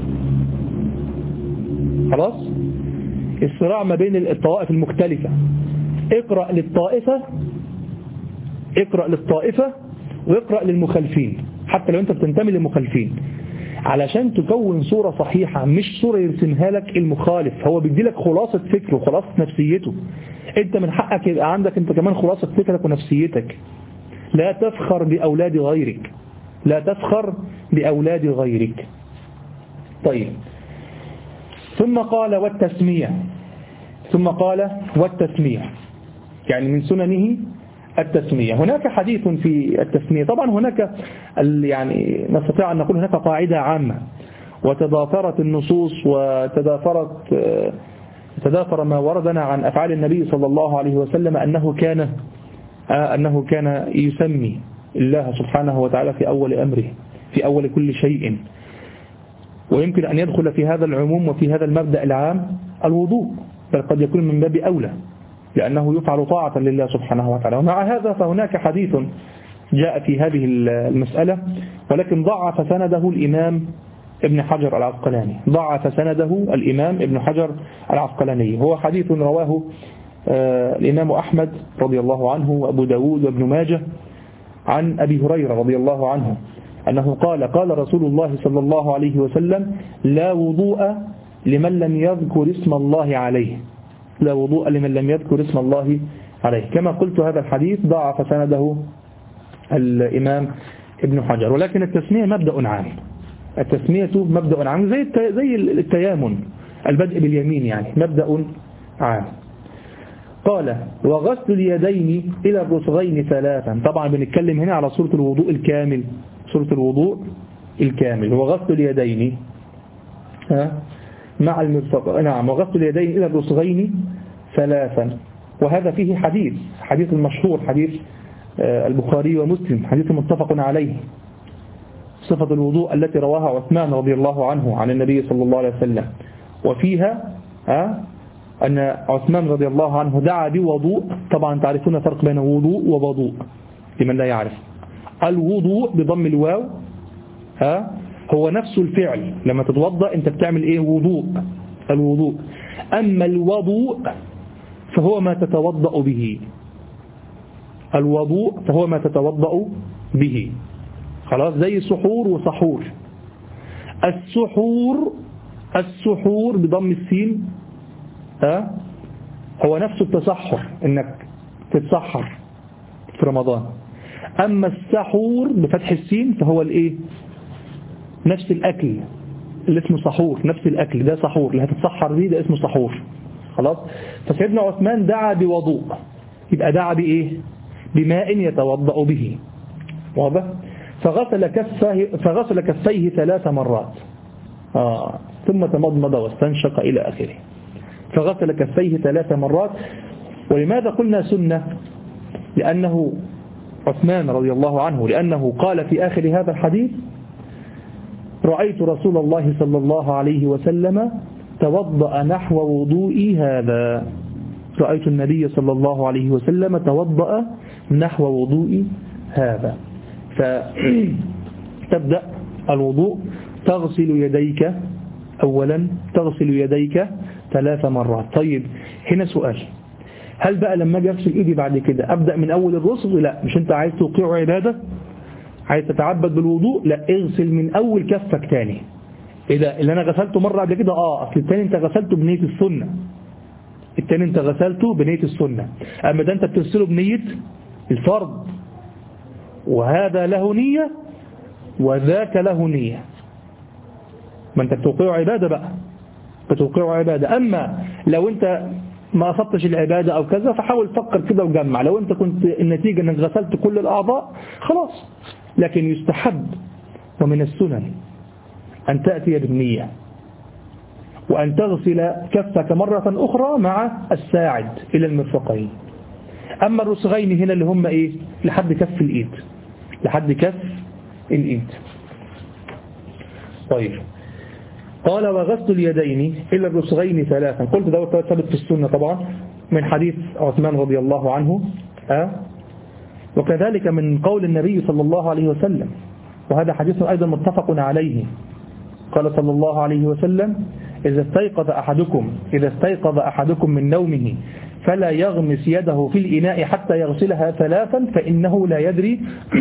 [SPEAKER 1] خلاص. الصراع ما بين الطوائف المختلفة، اقرأ للطائفة اقرأ للطائفة واقرأ للمخالفين حتى لو انت بتنتمي للمخالفين، علشان تكون صورة صحيحة، مش صورة يرسمها لك المخالف. هو بيدي لك خلاصة فكره وخلاصة نفسيته، انت من حقك يبقى عندك انت كمان خلاصة فكرك ونفسيتك. لا تفخر بأولاد غيرك، لا تفخر بأولاد غيرك. طيب، ثم قال والتسمية، ثم قال والتسمية يعني من سننه التسمية. هناك حديث في التسمية، طبعا هناك يعني نستطيع أن نقول هناك قاعدة عامة، وتضافرت النصوص وتضافرت تضافر ما وردنا عن أفعال النبي صلى الله عليه وسلم أنه كان أنه كان يسمي الله سبحانه وتعالى في أول أمره، في أول كل شيء. ويمكن أن يدخل في هذا العموم وفي هذا المبدأ العام الوضوء، بل قد يكون من باب أولى لأنه يفعل طاعة لله سبحانه وتعالى. ومع هذا فهناك حديث جاء في هذه المسألة، ولكن ضعف سنده الإمام ابن حجر العسقلاني، ضعف سنده الإمام ابن حجر العسقلاني. هو حديث رواه الإمام أحمد رضي الله عنه وأبو داود وابن ماجه عن أبي هريرة رضي الله عنه أنه قال قال رسول الله صلى الله عليه وسلم لا وضوء لمن لم يذكر اسم الله عليه، لا وضوء لمن لم يذكر اسم الله عليه. كما قلت هذا الحديث ضعف سنده الإمام ابن حجر، ولكن التسمية مبدأ عام، التسمية مبدأ عام زي زي التيامن، البدء باليمين يعني مبدأ عام. قال وغسل اليدين إلى الرسغين ثلاثا. طبعا بنتكلم هنا على سورة الوضوء الكامل، سورة الوضوء الكامل. وغسل اليدين ها مع المرفق، نعم، وغسل اليدين إلى الرسغين ثلاثا. وهذا فيه حديث حديث المشهور، حديث البخاري ومسلم، حديث متفق عليه، صفة الوضوء التي رواها عثمان رضي الله عنه عن النبي صلى الله عليه وسلم. وفيها ها أن عثمان رضي الله عنه دعا بوضوء. طبعا تعرفون فرق بين وضوء ووضوء لمن لا يعرف. الوضوء بضم الواو ها هو نفس الفعل، لما تتوضأ انت بتعمل ايه؟ وضوء، الوضوء. اما الوضوء فهو ما تتوضأ به، الوضوء فهو ما تتوضأ به. خلاص، زي سحور وسحور. السحور السحور بضم السين ها هو نفس التسحر، انك تتسحر في رمضان. اما السحور بفتح السين فهو الايه؟ نفس الأكل اللي اسمه سحور، نفس الأكل ده سحور اللي هتتسحر بيه، ده اسمه سحور. خلاص. فسيدنا عثمان دعا بوضوء، يبقى دعا بإيه؟ بماء يتوضأ به، واضح؟ فغسل كفيه فغسل كفيه ثلاث مرات آه. ثم تمضمض واستنشق إلى آخره. فغسل كفيه ثلاث مرات. ولماذا قلنا سنة؟ لأنه عثمان رضي الله عنه لأنه قال في آخر هذا الحديث رأيت رسول الله صلى الله عليه وسلم توضأ نحو وضوئي هذا، رأيت النبي صلى الله عليه وسلم توضأ نحو وضوئي هذا. فتبدأ الوضوء تغسل يديك أولا، تغسل يديك ثلاث مرات. طيب هنا سؤال، هل بقى لما اجي اغسل ايدي بعد كده ابدا من اول الرسغ؟ لا، مش انت عايز توقيع عباده، عايز تتعبد بالوضوء، لا، اغسل من اول كفك تاني. اذا اللي انا غسلته مره قبل كده اه اصل التاني انت غسلته بنيه السنه، التاني انت غسلته بنيه السنه، اما ده انت بتغسله بنيه الفرض، وهذا له نيه وذاك له نيه. ما انت بتوقيع عباده بقى، بتوقيع عباده. اما لو انت ما أصبتش العبادة أو كذا فحاول تفكر كده وجمع. لو أنت كنت النتيجة أنك غسلت كل الأعضاء خلاص، لكن يستحب ومن السنن أن تأتي بالنية. وأن تغسل كفك مرة أخرى مع الساعد إلى المرفقين. أما الرسغين هنا اللي هم إيه؟ لحد كف الإيد، لحد كف الإيد. طيب قال وغسل اليدين إلى الرسغين ثلاثا. قلت ده ثابت في السنة طبعا من حديث عثمان رضي الله عنه، أه؟ وكذلك من قول النبي صلى الله عليه وسلم، وهذا حديث أيضا متفق عليه. قال صلى الله عليه وسلم إذا استيقظ أحدكم إذا استيقظ أحدكم من نومه فلا يغمس يده في الإناء حتى يغسلها ثلاثا فإنه لا يدري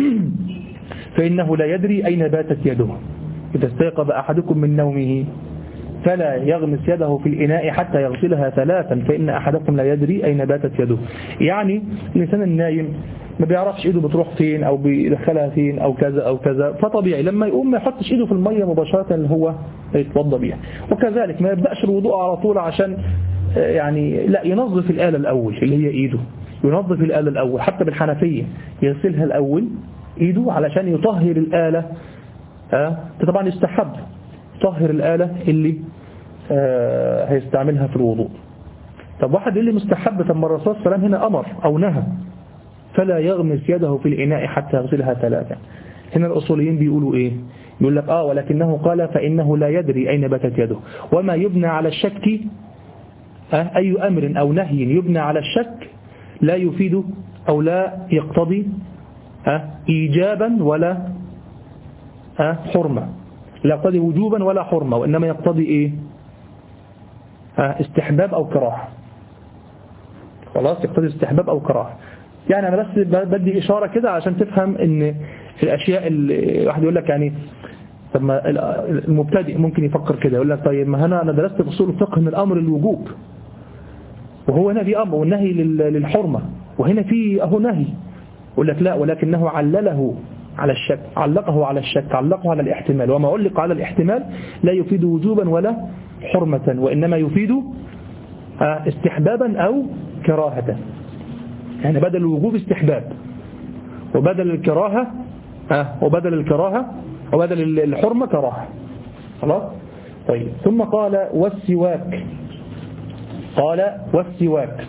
[SPEAKER 1] فإنه لا يدري أين باتت يده. إذا استيقظ أحدكم من نومه فلا يغمس يده في الإناء حتى يغسلها ثلاثا فإن أحدكم لا يدري أين باتت يده. يعني الإنسان النايم ما بيعرفش إيده بتروح فين أو بيدخلها فين أو كذا أو كذا، فطبيعي لما يقوم ما يحطش إيده في المية مباشرة اللي هو يتوضى بيها. وكذلك ما يبدأش الوضوء على طول عشان يعني لا، ينظف الآلة الأول اللي هي إيده، ينظف الآلة الأول حتى بالحنفية يغسلها الأول إيده علشان يطهر الآلة. أه؟ طبعا يستحب طهر الآلة اللي أه هيستعملها في الوضوء. طب واحد اللي مستحب، طب الرسول صلى الله عليه وسلم هنا أمر أو نهى فلا يغمس يده في الإناء حتى يغسلها ثلاثا. هنا الأصوليين بيقولوا إيه؟ يقول لك آه ولكنه قال فإنه لا يدري أين باتت يده. وما يبنى على الشك أه؟ أي أمر أو نهي يبنى على الشك لا يفيد أو لا يقتضي أه؟ إيجابا ولا أه؟ حرمة، لا يقتضي وجوبا ولا حرمة، وإنما يقتضي إيه؟ أه؟ استحباب أو كراهة. خلاص، يقتضي استحباب أو كراهة. يعني أنا بس بدي إشارة كده عشان تفهم إن الأشياء اللي واحد يقول لك يعني طب ما المبتدئ ممكن يفكر كده يقول لك طيب ما هنا أنا درست في أصول الفقه من الأمر الوجوب، وهو هنا في أمر والنهي للحرمة، وهنا في أهو نهي. يقول لك لا، ولكنه علله على الشك، علقه على الشك، علقه على الاحتمال، وما علق على الاحتمال لا يفيد وجوبا ولا حرمة، وإنما يفيد استحبابا أو كراهة. يعني بدل الوجوب استحباب، وبدل الكراهة آه وبدل الكراهة وبدل الحرمة كراهة. خلاص. طيب ثم قال والسواك، قال والسواك.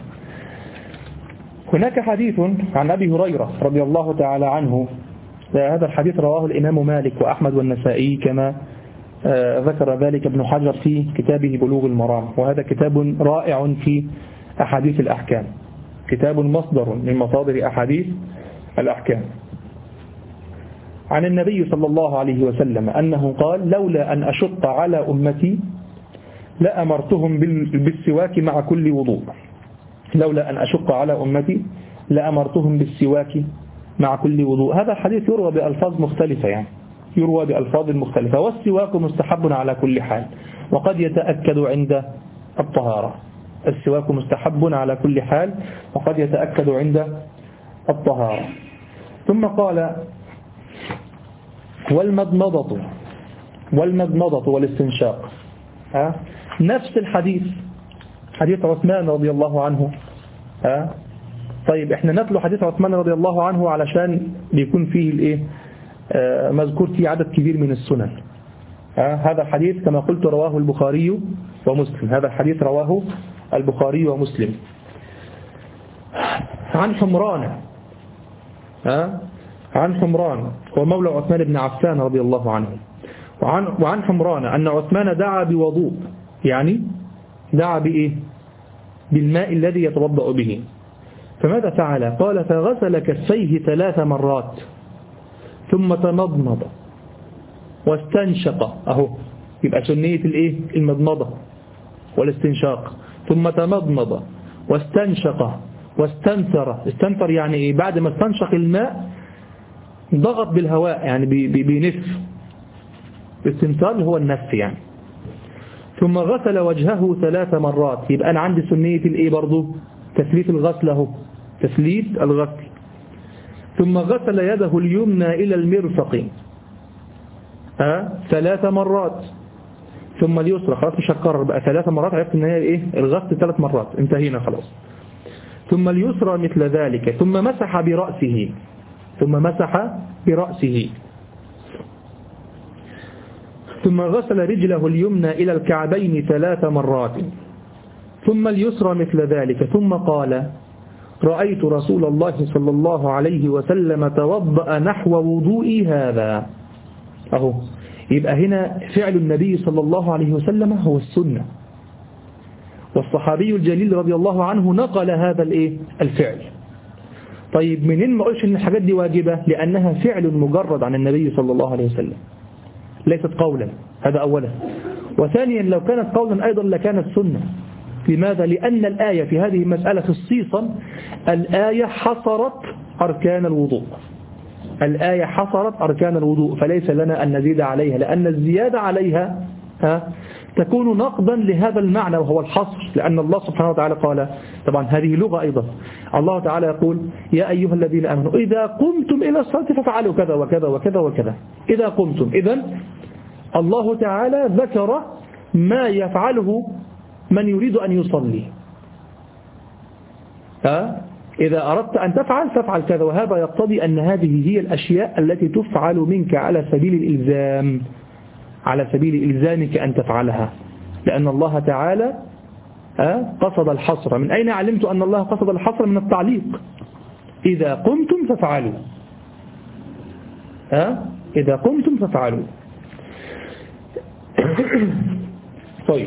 [SPEAKER 1] هناك حديث عن أبي هريرة رضي الله تعالى عنه، هذا الحديث رواه الإمام مالك وأحمد والنسائي كما ذكر ذلك ابن حجر في كتابه بلوغ المرام، وهذا كتاب رائع في أحاديث الأحكام، كتاب مصدر من مصادر أحاديث الأحكام. عن النبي صلى الله عليه وسلم أنه قال لولا أن أشق على أمتي لأمرتهم بالسواك مع كل وضوء. لولا أن أشق على أمتي لأمرتهم بالسواك مع كل وضوء. هذا الحديث يروى بألفاظ مختلفة، يعني يروى بألفاظ مختلفة. والسواك مستحب على كل حال وقد يتأكد عند الطهارة. السواك مستحب على كل حال وقد يتأكد عند الطهارة. ثم قال والمضمضة والمضمضة والاستنشاق، ها؟ نفس الحديث، حديث عثمان رضي الله عنه. ها؟ طيب احنا نتلو حديث عثمان رضي الله عنه علشان بيكون فيه الايه آه مذكور فيه عدد كبير من السنن. ها؟ هذا الحديث كما قلت رواه البخاري ومسلم، هذا الحديث رواه البخاري ومسلم. عن حمران، ها؟ عن حمران هو مولى عثمان بن عفان رضي الله عنه. وعن, وعن حمران أن عثمان دعا بوضوء، يعني دعا بإيه؟ بالماء الذي يتوضأ به. فماذا فعل؟ قال فغسل كفيه ثلاث مرات ثم تمضمض واستنشق. أهو يبقى سنية الإيه؟ المضمضة والاستنشاق. ثم تمضمض واستنشق واستنثر. استنثر يعني إيه؟ بعد ما استنشق الماء ضغط بالهواء، يعني بينف. الاستنثار هو النف يعني. ثم غسل وجهه ثلاث مرات. يبقى أنا عندي سنية الإيه برضو؟ تثليث الغسل اهو، تثليث الغسل. ثم غسل يده اليمنى إلى المرفق أه؟ ثلاث مرات. ثم اليسرى، خلاص مش هكرر بقى، ثلاث مرات. عرفت ان هي ايه؟ الغسل ثلاث مرات، انتهينا خلاص. ثم اليسرى مثل ذلك. ثم مسح برأسه ثم مسح برأسه ثم غسل رجله اليمنى إلى الكعبين ثلاث مرات ثم اليسرى مثل ذلك ثم قال رأيت رسول الله صلى الله عليه وسلم توضأ نحو وضوئي هذا. أهو يبقى هنا فعل النبي صلى الله عليه وسلم هو السنة، والصحابي الجليل رضي الله عنه نقل هذا الايه الفعل. طيب منين ما قلش ان الحاجات دي واجبة؟ لأنها فعل مجرد عن النبي صلى الله عليه وسلم ليست قولا، هذا أولا. وثانيا لو كانت قولا أيضا لكانت سنة. لماذا؟ لأن الآية في هذه المسألة خصيصا الآية حصرت أركان الوضوء، الآية حصرت أركان الوضوء، فليس لنا أن نزيد عليها، لأن الزيادة عليها ها تكون نقضا لهذا المعنى وهو الحصر. لأن الله سبحانه وتعالى قال، طبعا هذه لغة أيضا، الله تعالى يقول يا أيها الذين آمنوا إذا قمتم إلى الصلاة فافعلوا كذا وكذا وكذا وكذا. إذا قمتم، إذن الله تعالى ذكر ما يفعله من يريد أن يصلي. ها إذا أردت أن تفعل فافعل كذا، وهذا يقتضي أن هذه هي الأشياء التي تفعل منك على سبيل الإلزام، على سبيل إلزامك أن تفعلها، لأن الله تعالى قصد الحصر. من أين علمت أن الله قصد الحصر؟ من التعليق، إذا قمتم فافعلوا، ها إذا قمتم فافعلوا. طيب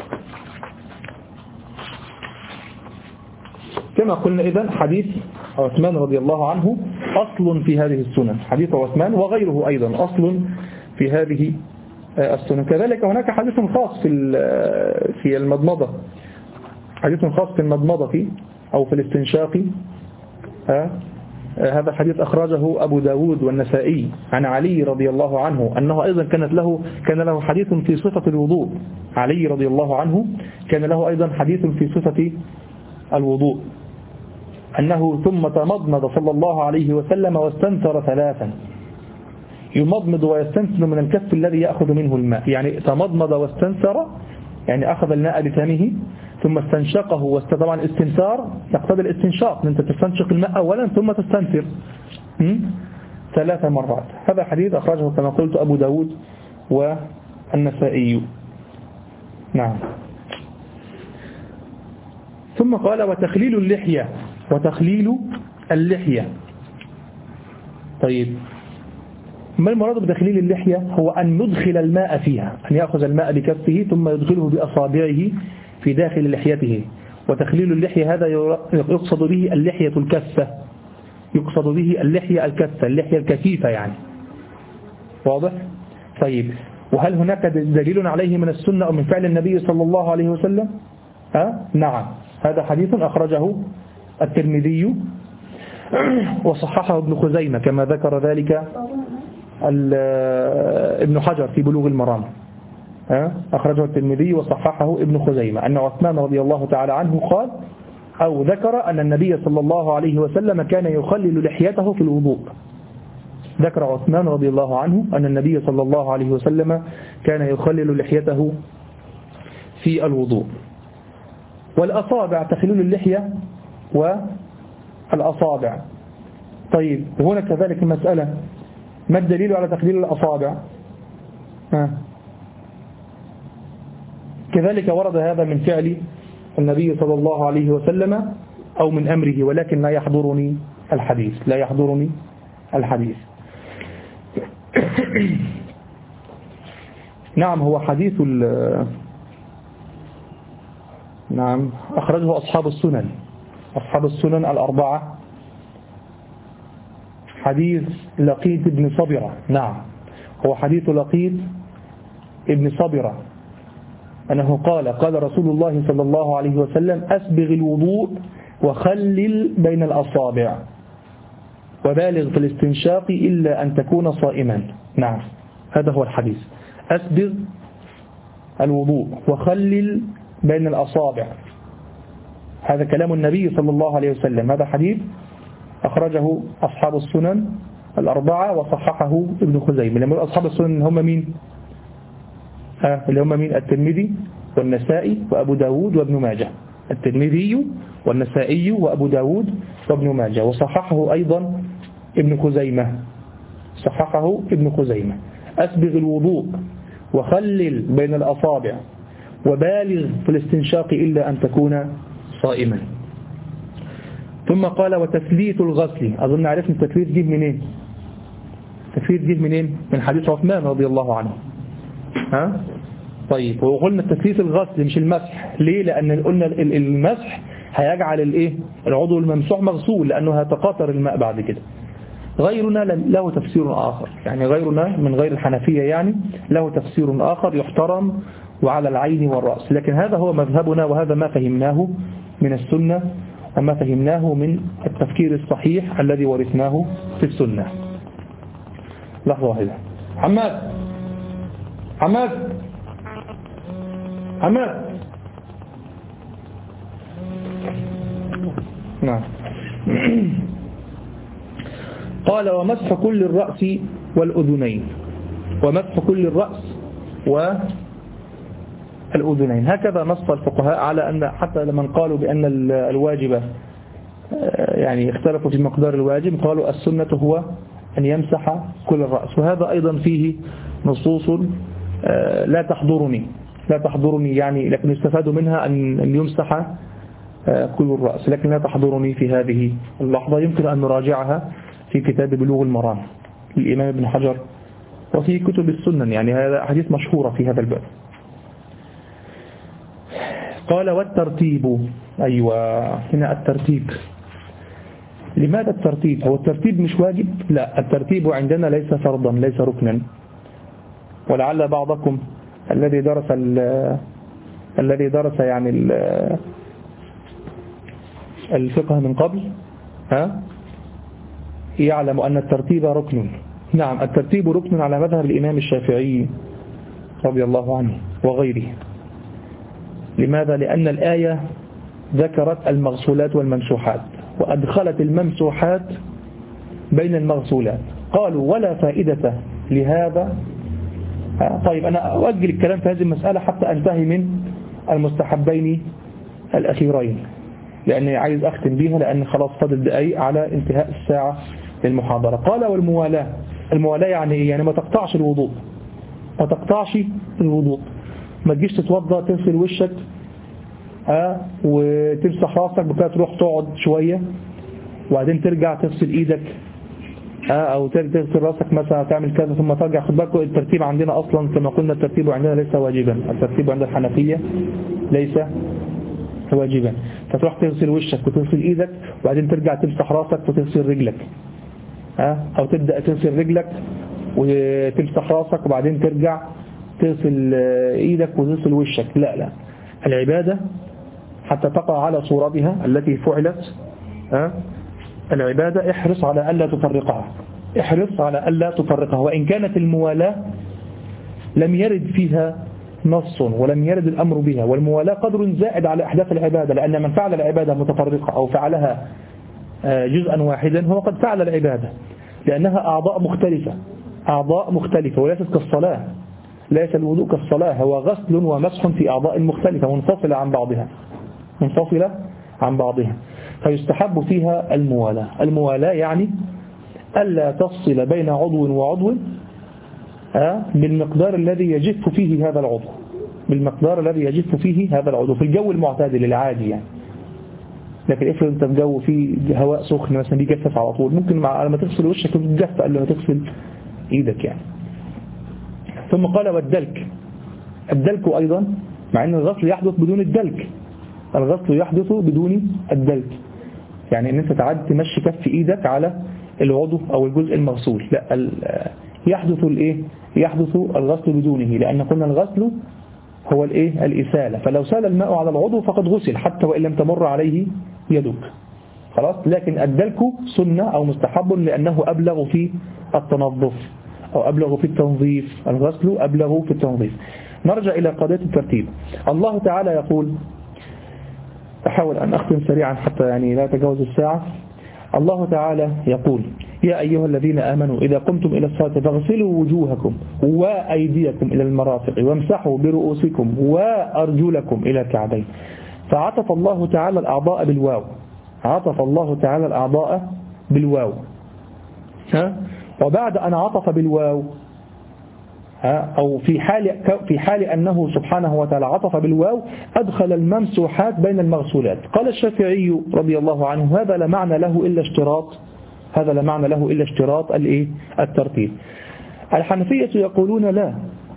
[SPEAKER 1] كما قلنا إذن حديث عثمان رضي الله عنه أصل في هذه السنن، حديث عثمان وغيره أيضا أصل في هذه السنن. كذلك هناك حديث خاص في في المضمضة، حديث خاص في المضمضة في أو في الاستنشاق. هذا حديث أخرجه أبو داود والنسائي عن علي رضي الله عنه أنه أيضا كانت له كان له حديث في صفة الوضوء. علي رضي الله عنه كان له أيضا حديث في صفة الوضوء، أنه ثم تمضمض صلى الله عليه وسلم واستنثر ثلاثا. يمضمض ويستنثر من الكف الذي يأخذ منه الماء، يعني تمضمض واستنثر يعني أخذ الماء بفمه ثم استنشقه. وطبعا استنثار يقتضي الاستنشاق، أنت تستنشق الماء أولا ثم تستنثر ثلاث مرات. هذا حديث أخرجه كما قلت أبو داود والنسائي. نعم. ثم قال وتخليل اللحية، وتخليل اللحية. طيب ما المراد بتخليل اللحية؟ هو أن ندخل الماء فيها، أن يأخذ الماء بكفه ثم يدخله بأصابعه في داخل لحيته. وتخليل اللحية هذا يقصد به اللحية الكثة، يقصد به اللحية الكثة، اللحية الكثيفة يعني. واضح؟ طيب وهل هناك دليل عليه من السنة أو من فعل النبي صلى الله عليه وسلم؟ ها؟ نعم، هذا حديث أخرجه الترمذي وصححه ابن خزيمة كما ذكر ذلك ابن حجر في بلوغ المرام. أخرجه الترمذي وصححه ابن خزيمة أن عثمان رضي الله تعالى عنه قال أو ذكر أن النبي صلى الله عليه وسلم كان يخلل لحيته في الوضوء. ذكر عثمان رضي الله عنه أن النبي صلى الله عليه وسلم كان يخلل لحيته في الوضوء. والأصابع، تخليل اللحية والأصابع. طيب هنا كذلك المسألة، ما الدليل على تخليل الأصابع؟ ها. كذلك ورد هذا من فعل النبي صلى الله عليه وسلم أو من أمره، ولكن لا يحضرني الحديث، لا يحضرني الحديث. نعم هو حديث نعم أخرجه أصحاب السنن، أصحاب السنن الأربعة، حديث لقيط بن صبرة. نعم هو حديث لقيط بن صبرة أنه قال قال رسول الله صلى الله عليه وسلم أسبغ الوضوء وخلل بين الأصابع وبالغ في الاستنشاق إلا أن تكون صائما. نعم هذا هو الحديث، أسبغ الوضوء وخلل بين الأصابع، هذا كلام النبي صلى الله عليه وسلم. هذا حديث أخرجه أصحاب السنن الأربعة وصححه ابن خزيمة. لما يقول أصحاب السنن هم مين؟ ها اللي هم مين؟ الترمذي والنسائي وأبو داود وابن ماجه. الترمذي والنسائي وأبو داود وابن ماجه، وصححه أيضا ابن خزيمة، صححه ابن خزيمة. أسبغ الوضوء وخلل بين الأصابع وبالغ في الاستنشاق إلا أن تكون صائما. ثم قال وتثليث الغسل. أظن عرفنا التثليث جيب منين؟ التثليث جيب منين؟ من حديث عثمان رضي الله عنه. ها؟ طيب وقلنا التثليث الغسل مش المسح. ليه؟ لأن قلنا المسح هيجعل الايه العضو الممسوح مغسول لأنه هيتقاطر الماء بعد كده. غيرنا له تفسير آخر، يعني غيرنا من غير الحنفية يعني له تفسير آخر يحترم وعلى العين والرأس، لكن هذا هو مذهبنا وهذا ما فهمناه من السنة وما فهمناه من التفكير الصحيح الذي ورثناه في السنة. لحظة واحدة. حماد حماد حماد نعم. قال ومسح كل الرأس والأذنين، ومسح كل الرأس والأذنين. هكذا نص الفقهاء على أن حتى لمن قالوا بأن الواجب يعني اختلفوا في مقدار الواجب، قالوا السنة هو أن يمسح كل الرأس، وهذا أيضا فيه نصوص لا تحضرني لا تحضرني يعني لكن يستفاد منها أن يمسح كل الرأس، لكن لا تحضرني في هذه اللحظة. يمكن أن نراجعها في كتاب بلوغ المرام للإمام ابن حجر وفي كتب السنن، يعني هذا حديث مشهورة في هذا الباب. قال والترتيب. أيوة هنا الترتيب. لماذا الترتيب؟ هو الترتيب مش واجب؟ لا، الترتيب عندنا ليس فرضا ليس ركنا، ولعل بعضكم الذي درس الذي درس يعني الفقه من قبل ها يعلم أن الترتيب ركن. نعم الترتيب ركن على مذهب الإمام الشافعي رضي الله عنه وغيره. لماذا؟ لأن الآية ذكرت المغسولات والممسوحات وأدخلت الممسوحات بين المغسولات. قالوا ولا فائدة لهذا. طيب أنا أؤجل الكلام في هذه المسألة حتى أنتهي من المستحبين الأخيرين، لأني عايز أختم بيها لأن خلاص فاضل دقايق على انتهاء الساعة للمحاضرة. قال والموالاة. الموالاة يعني إيه؟ يعني ما تقطعش الوضوء، ما تقطعش الوضوء، ما تجيش تتوضأ تغسل وشك ها وتمسح راسك بكده تروح تقعد شوية وبعدين ترجع تغسل إيدك ها أو تغسل راسك مثلا تعمل كذا ثم ترجع. خد بالك الترتيب عندنا أصلا كما قلنا الترتيب عندنا ليس واجبا، الترتيب عند الحنفية ليس واجبا. فتروح تغسل وشك وتغسل ايدك وبعدين ترجع تمسح راسك وتغسل رجلك ها او تبدأ تغسل رجلك وتمسح راسك وبعدين ترجع تغسل ايدك وتغسل وشك. لا لا، العبادة حتى تقع على صورتها التي فعلت ها العبادة احرص على ألا تفرقها، احرص على ألا تفرقها. وإن كانت الموالاة لم يرد فيها نص ولم يرد الأمر بها، والموالاة قدر زائد على أحداث العبادة، لأن من فعل العبادة متفرقة أو فعلها جزءا واحدا هو قد فعل العبادة، لأنها أعضاء مختلفة أعضاء مختلفة وليست كالصلاة. ليس الوضوء كالصلاة، هو غسل ومسح في أعضاء مختلفة منفصلة عن بعضها منفصلة عن بعضها فيستحب فيها الموالاة. الموالاة يعني ألا تفصل بين عضو وعضو بالمقدار الذي يجف فيه هذا العضو بالمقدار الذي يجف فيه هذا العضو في الجو المعتدل العادي يعني. لكن افرض انت في جو فيه هواء سخن مثلا بيجفف على طول، ممكن مع لما تغسل وشك بتجف قبل ما تغسل ايدك يعني. ثم قال والدلك. الدلك ايضا مع ان الغسل يحدث بدون الدلك، الغسل يحدث بدون الدلك، يعني ان انت تعد تمشي كف ايدك على العضو او الجزء المغسول، لا يحدث الايه يحدث الغسل بدونه، لان قلنا الغسل هو الايه الإسالة، فلو سال الماء على العضو فقد غسل حتى وإن لم تمر عليه يدك خلاص. لكن الدلك سنة أو مستحب لأنه أبلغ في التنظف أو أبلغ في التنظيف، الغسل أبلغ في التنظيف. نرجع إلى قضية الترتيب. الله تعالى يقول، أحاول أن أختم سريعا حتى يعني لا تجاوز الساعة. الله تعالى يقول يا أيها الذين آمنوا إذا قمتم إلى الصلاة فاغسلوا وجوهكم وأيديكم إلى المرافق وامسحوا برؤوسكم وأرجلكم إلى الكعبين. فعطف الله تعالى الأعضاء بالواو، عطف الله تعالى الأعضاء بالواو ها؟ وبعد أن عطف بالواو أو في حال في حال أنه سبحانه وتعالى عطف بالواو أدخل الممسوحات بين المغسولات. قال الشافعي رضي الله عنه هذا لا معنى له إلا اشتراط هذا لا معنى له إلا اشتراط الإيه الترتيب. الحنفية يقولون لا،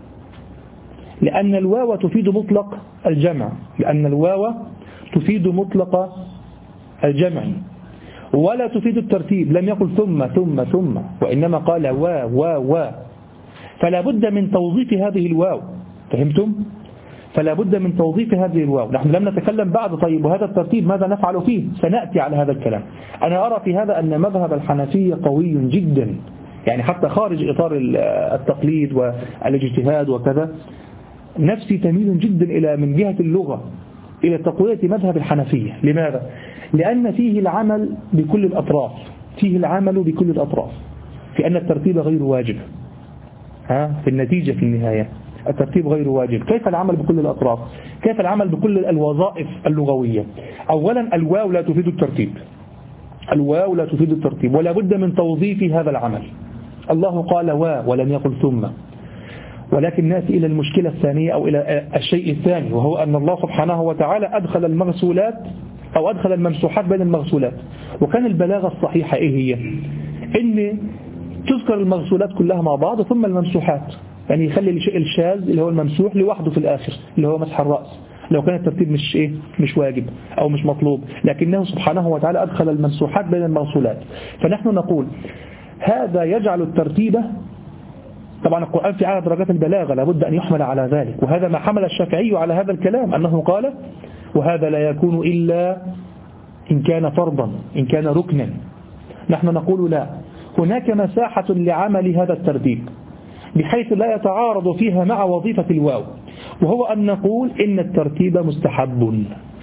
[SPEAKER 1] لأن الواو تفيد مطلق الجمع لأن الواو تفيد مطلق الجمع ولا تفيد الترتيب. لم يقل ثم ثم ثم وإنما قال وا وا وا، فلا بد من توظيف هذه الواو. فهمتم؟ فلا بد من توظيف هذه الواو. نحن لم نتكلم بعد. طيب وهذا الترتيب ماذا نفعل فيه؟ سنأتي على هذا الكلام. أنا أرى في هذا أن مذهب الحنفية قوي جدا، يعني حتى خارج إطار التقليد والاجتهاد وكذا، نفسي تميل جدا إلى من جهة اللغة إلى تقوية مذهب الحنفية. لماذا؟ لأن فيه العمل بكل الأطراف فيه العمل بكل الأطراف في أن الترتيب غير واجب. ها في النتيجة في النهاية الترتيب غير واجب. كيف العمل بكل الأطراف؟ كيف العمل بكل الوظائف اللغوية؟ أولا الواو لا تفيد الترتيب الواو لا تفيد الترتيب ولا بد من توظيف هذا العمل. الله قال وا ولم يقل ثم. ولكن نأتي إلى المشكلة الثانية أو إلى الشيء الثاني، وهو أن الله سبحانه وتعالى أدخل المغسولات أو أدخل الممسوحات بين المغسولات. وكان البلاغة الصحيحة إيه هي؟ إن تذكر المغسولات كلها مع بعض ثم الممسوحات، يعني يخلي الشيء الشاذ اللي هو الممسوح لوحده في الآخر اللي هو مسح الرأس، لو كان الترتيب مش إيه مش واجب أو مش مطلوب، لكنه سبحانه وتعالى أدخل الممسوحات بين المغسولات. فنحن نقول هذا يجعل الترتيب، طبعا القرآن في أعلى درجات البلاغة لابد أن يحمل على ذلك، وهذا ما حمل الشافعي على هذا الكلام أنه قال وهذا لا يكون إلا إن كان فرضا إن كان ركنا. نحن نقول لا، هناك مساحة لعمل هذا الترتيب بحيث لا يتعارض فيها مع وظيفة الواو، وهو أن نقول إن الترتيب مستحب.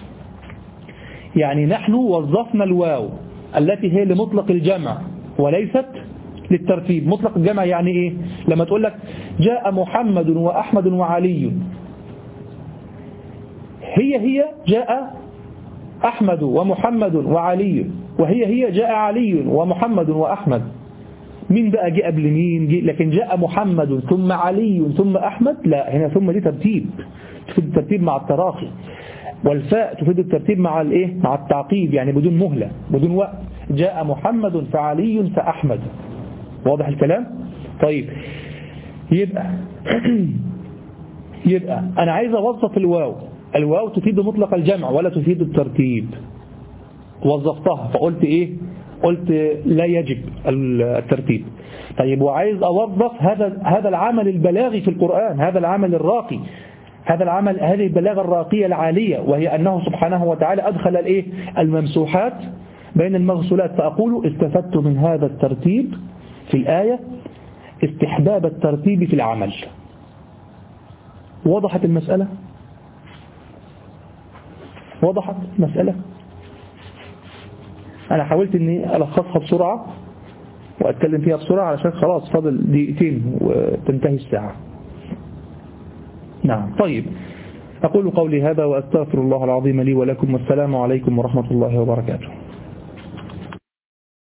[SPEAKER 1] يعني نحن وظفنا الواو التي هي لمطلق الجمع وليست للترتيب. مطلق الجمع يعني إيه؟ لما تقول لك جاء محمد وأحمد وعلي، هي هي جاء أحمد ومحمد وعلي، وهي هي جاء علي ومحمد وأحمد. مين بقى جاء قبل مين؟ جاء لكن جاء محمد ثم علي ثم أحمد، لا، هنا ثم دي ترتيب، تفيد الترتيب مع التراخي، والفاء تفيد الترتيب مع الايه مع التعقيب، يعني بدون مهلة بدون وقت. جاء محمد فعلي فأحمد. واضح الكلام؟ طيب يبقى يبقى أنا عايز أوظف الواو. الواو تفيد مطلق الجمع ولا تفيد الترتيب. وظفتها فقلت إيه؟ قلت لا يجب الترتيب. طيب وعايز أوظف هذا هذا العمل البلاغي في القرآن، هذا العمل الراقي، هذا العمل هذه البلاغة الراقية العالية، وهي أنه سبحانه وتعالى أدخل الإيه الممسوحات بين المغسولات. فأقول استفدت من هذا الترتيب في الآية استحباب الترتيب في العمل. وضحت المسألة؟ وضحت المسألة؟ أنا حاولت أني ألخصها بسرعة وأتكلم فيها بسرعة علشان خلاص فاضل دقيقتين وتنتهي الساعة. نعم. طيب أقول قولي هذا وأستغفر الله العظيم لي ولكم، والسلام عليكم ورحمة الله وبركاته.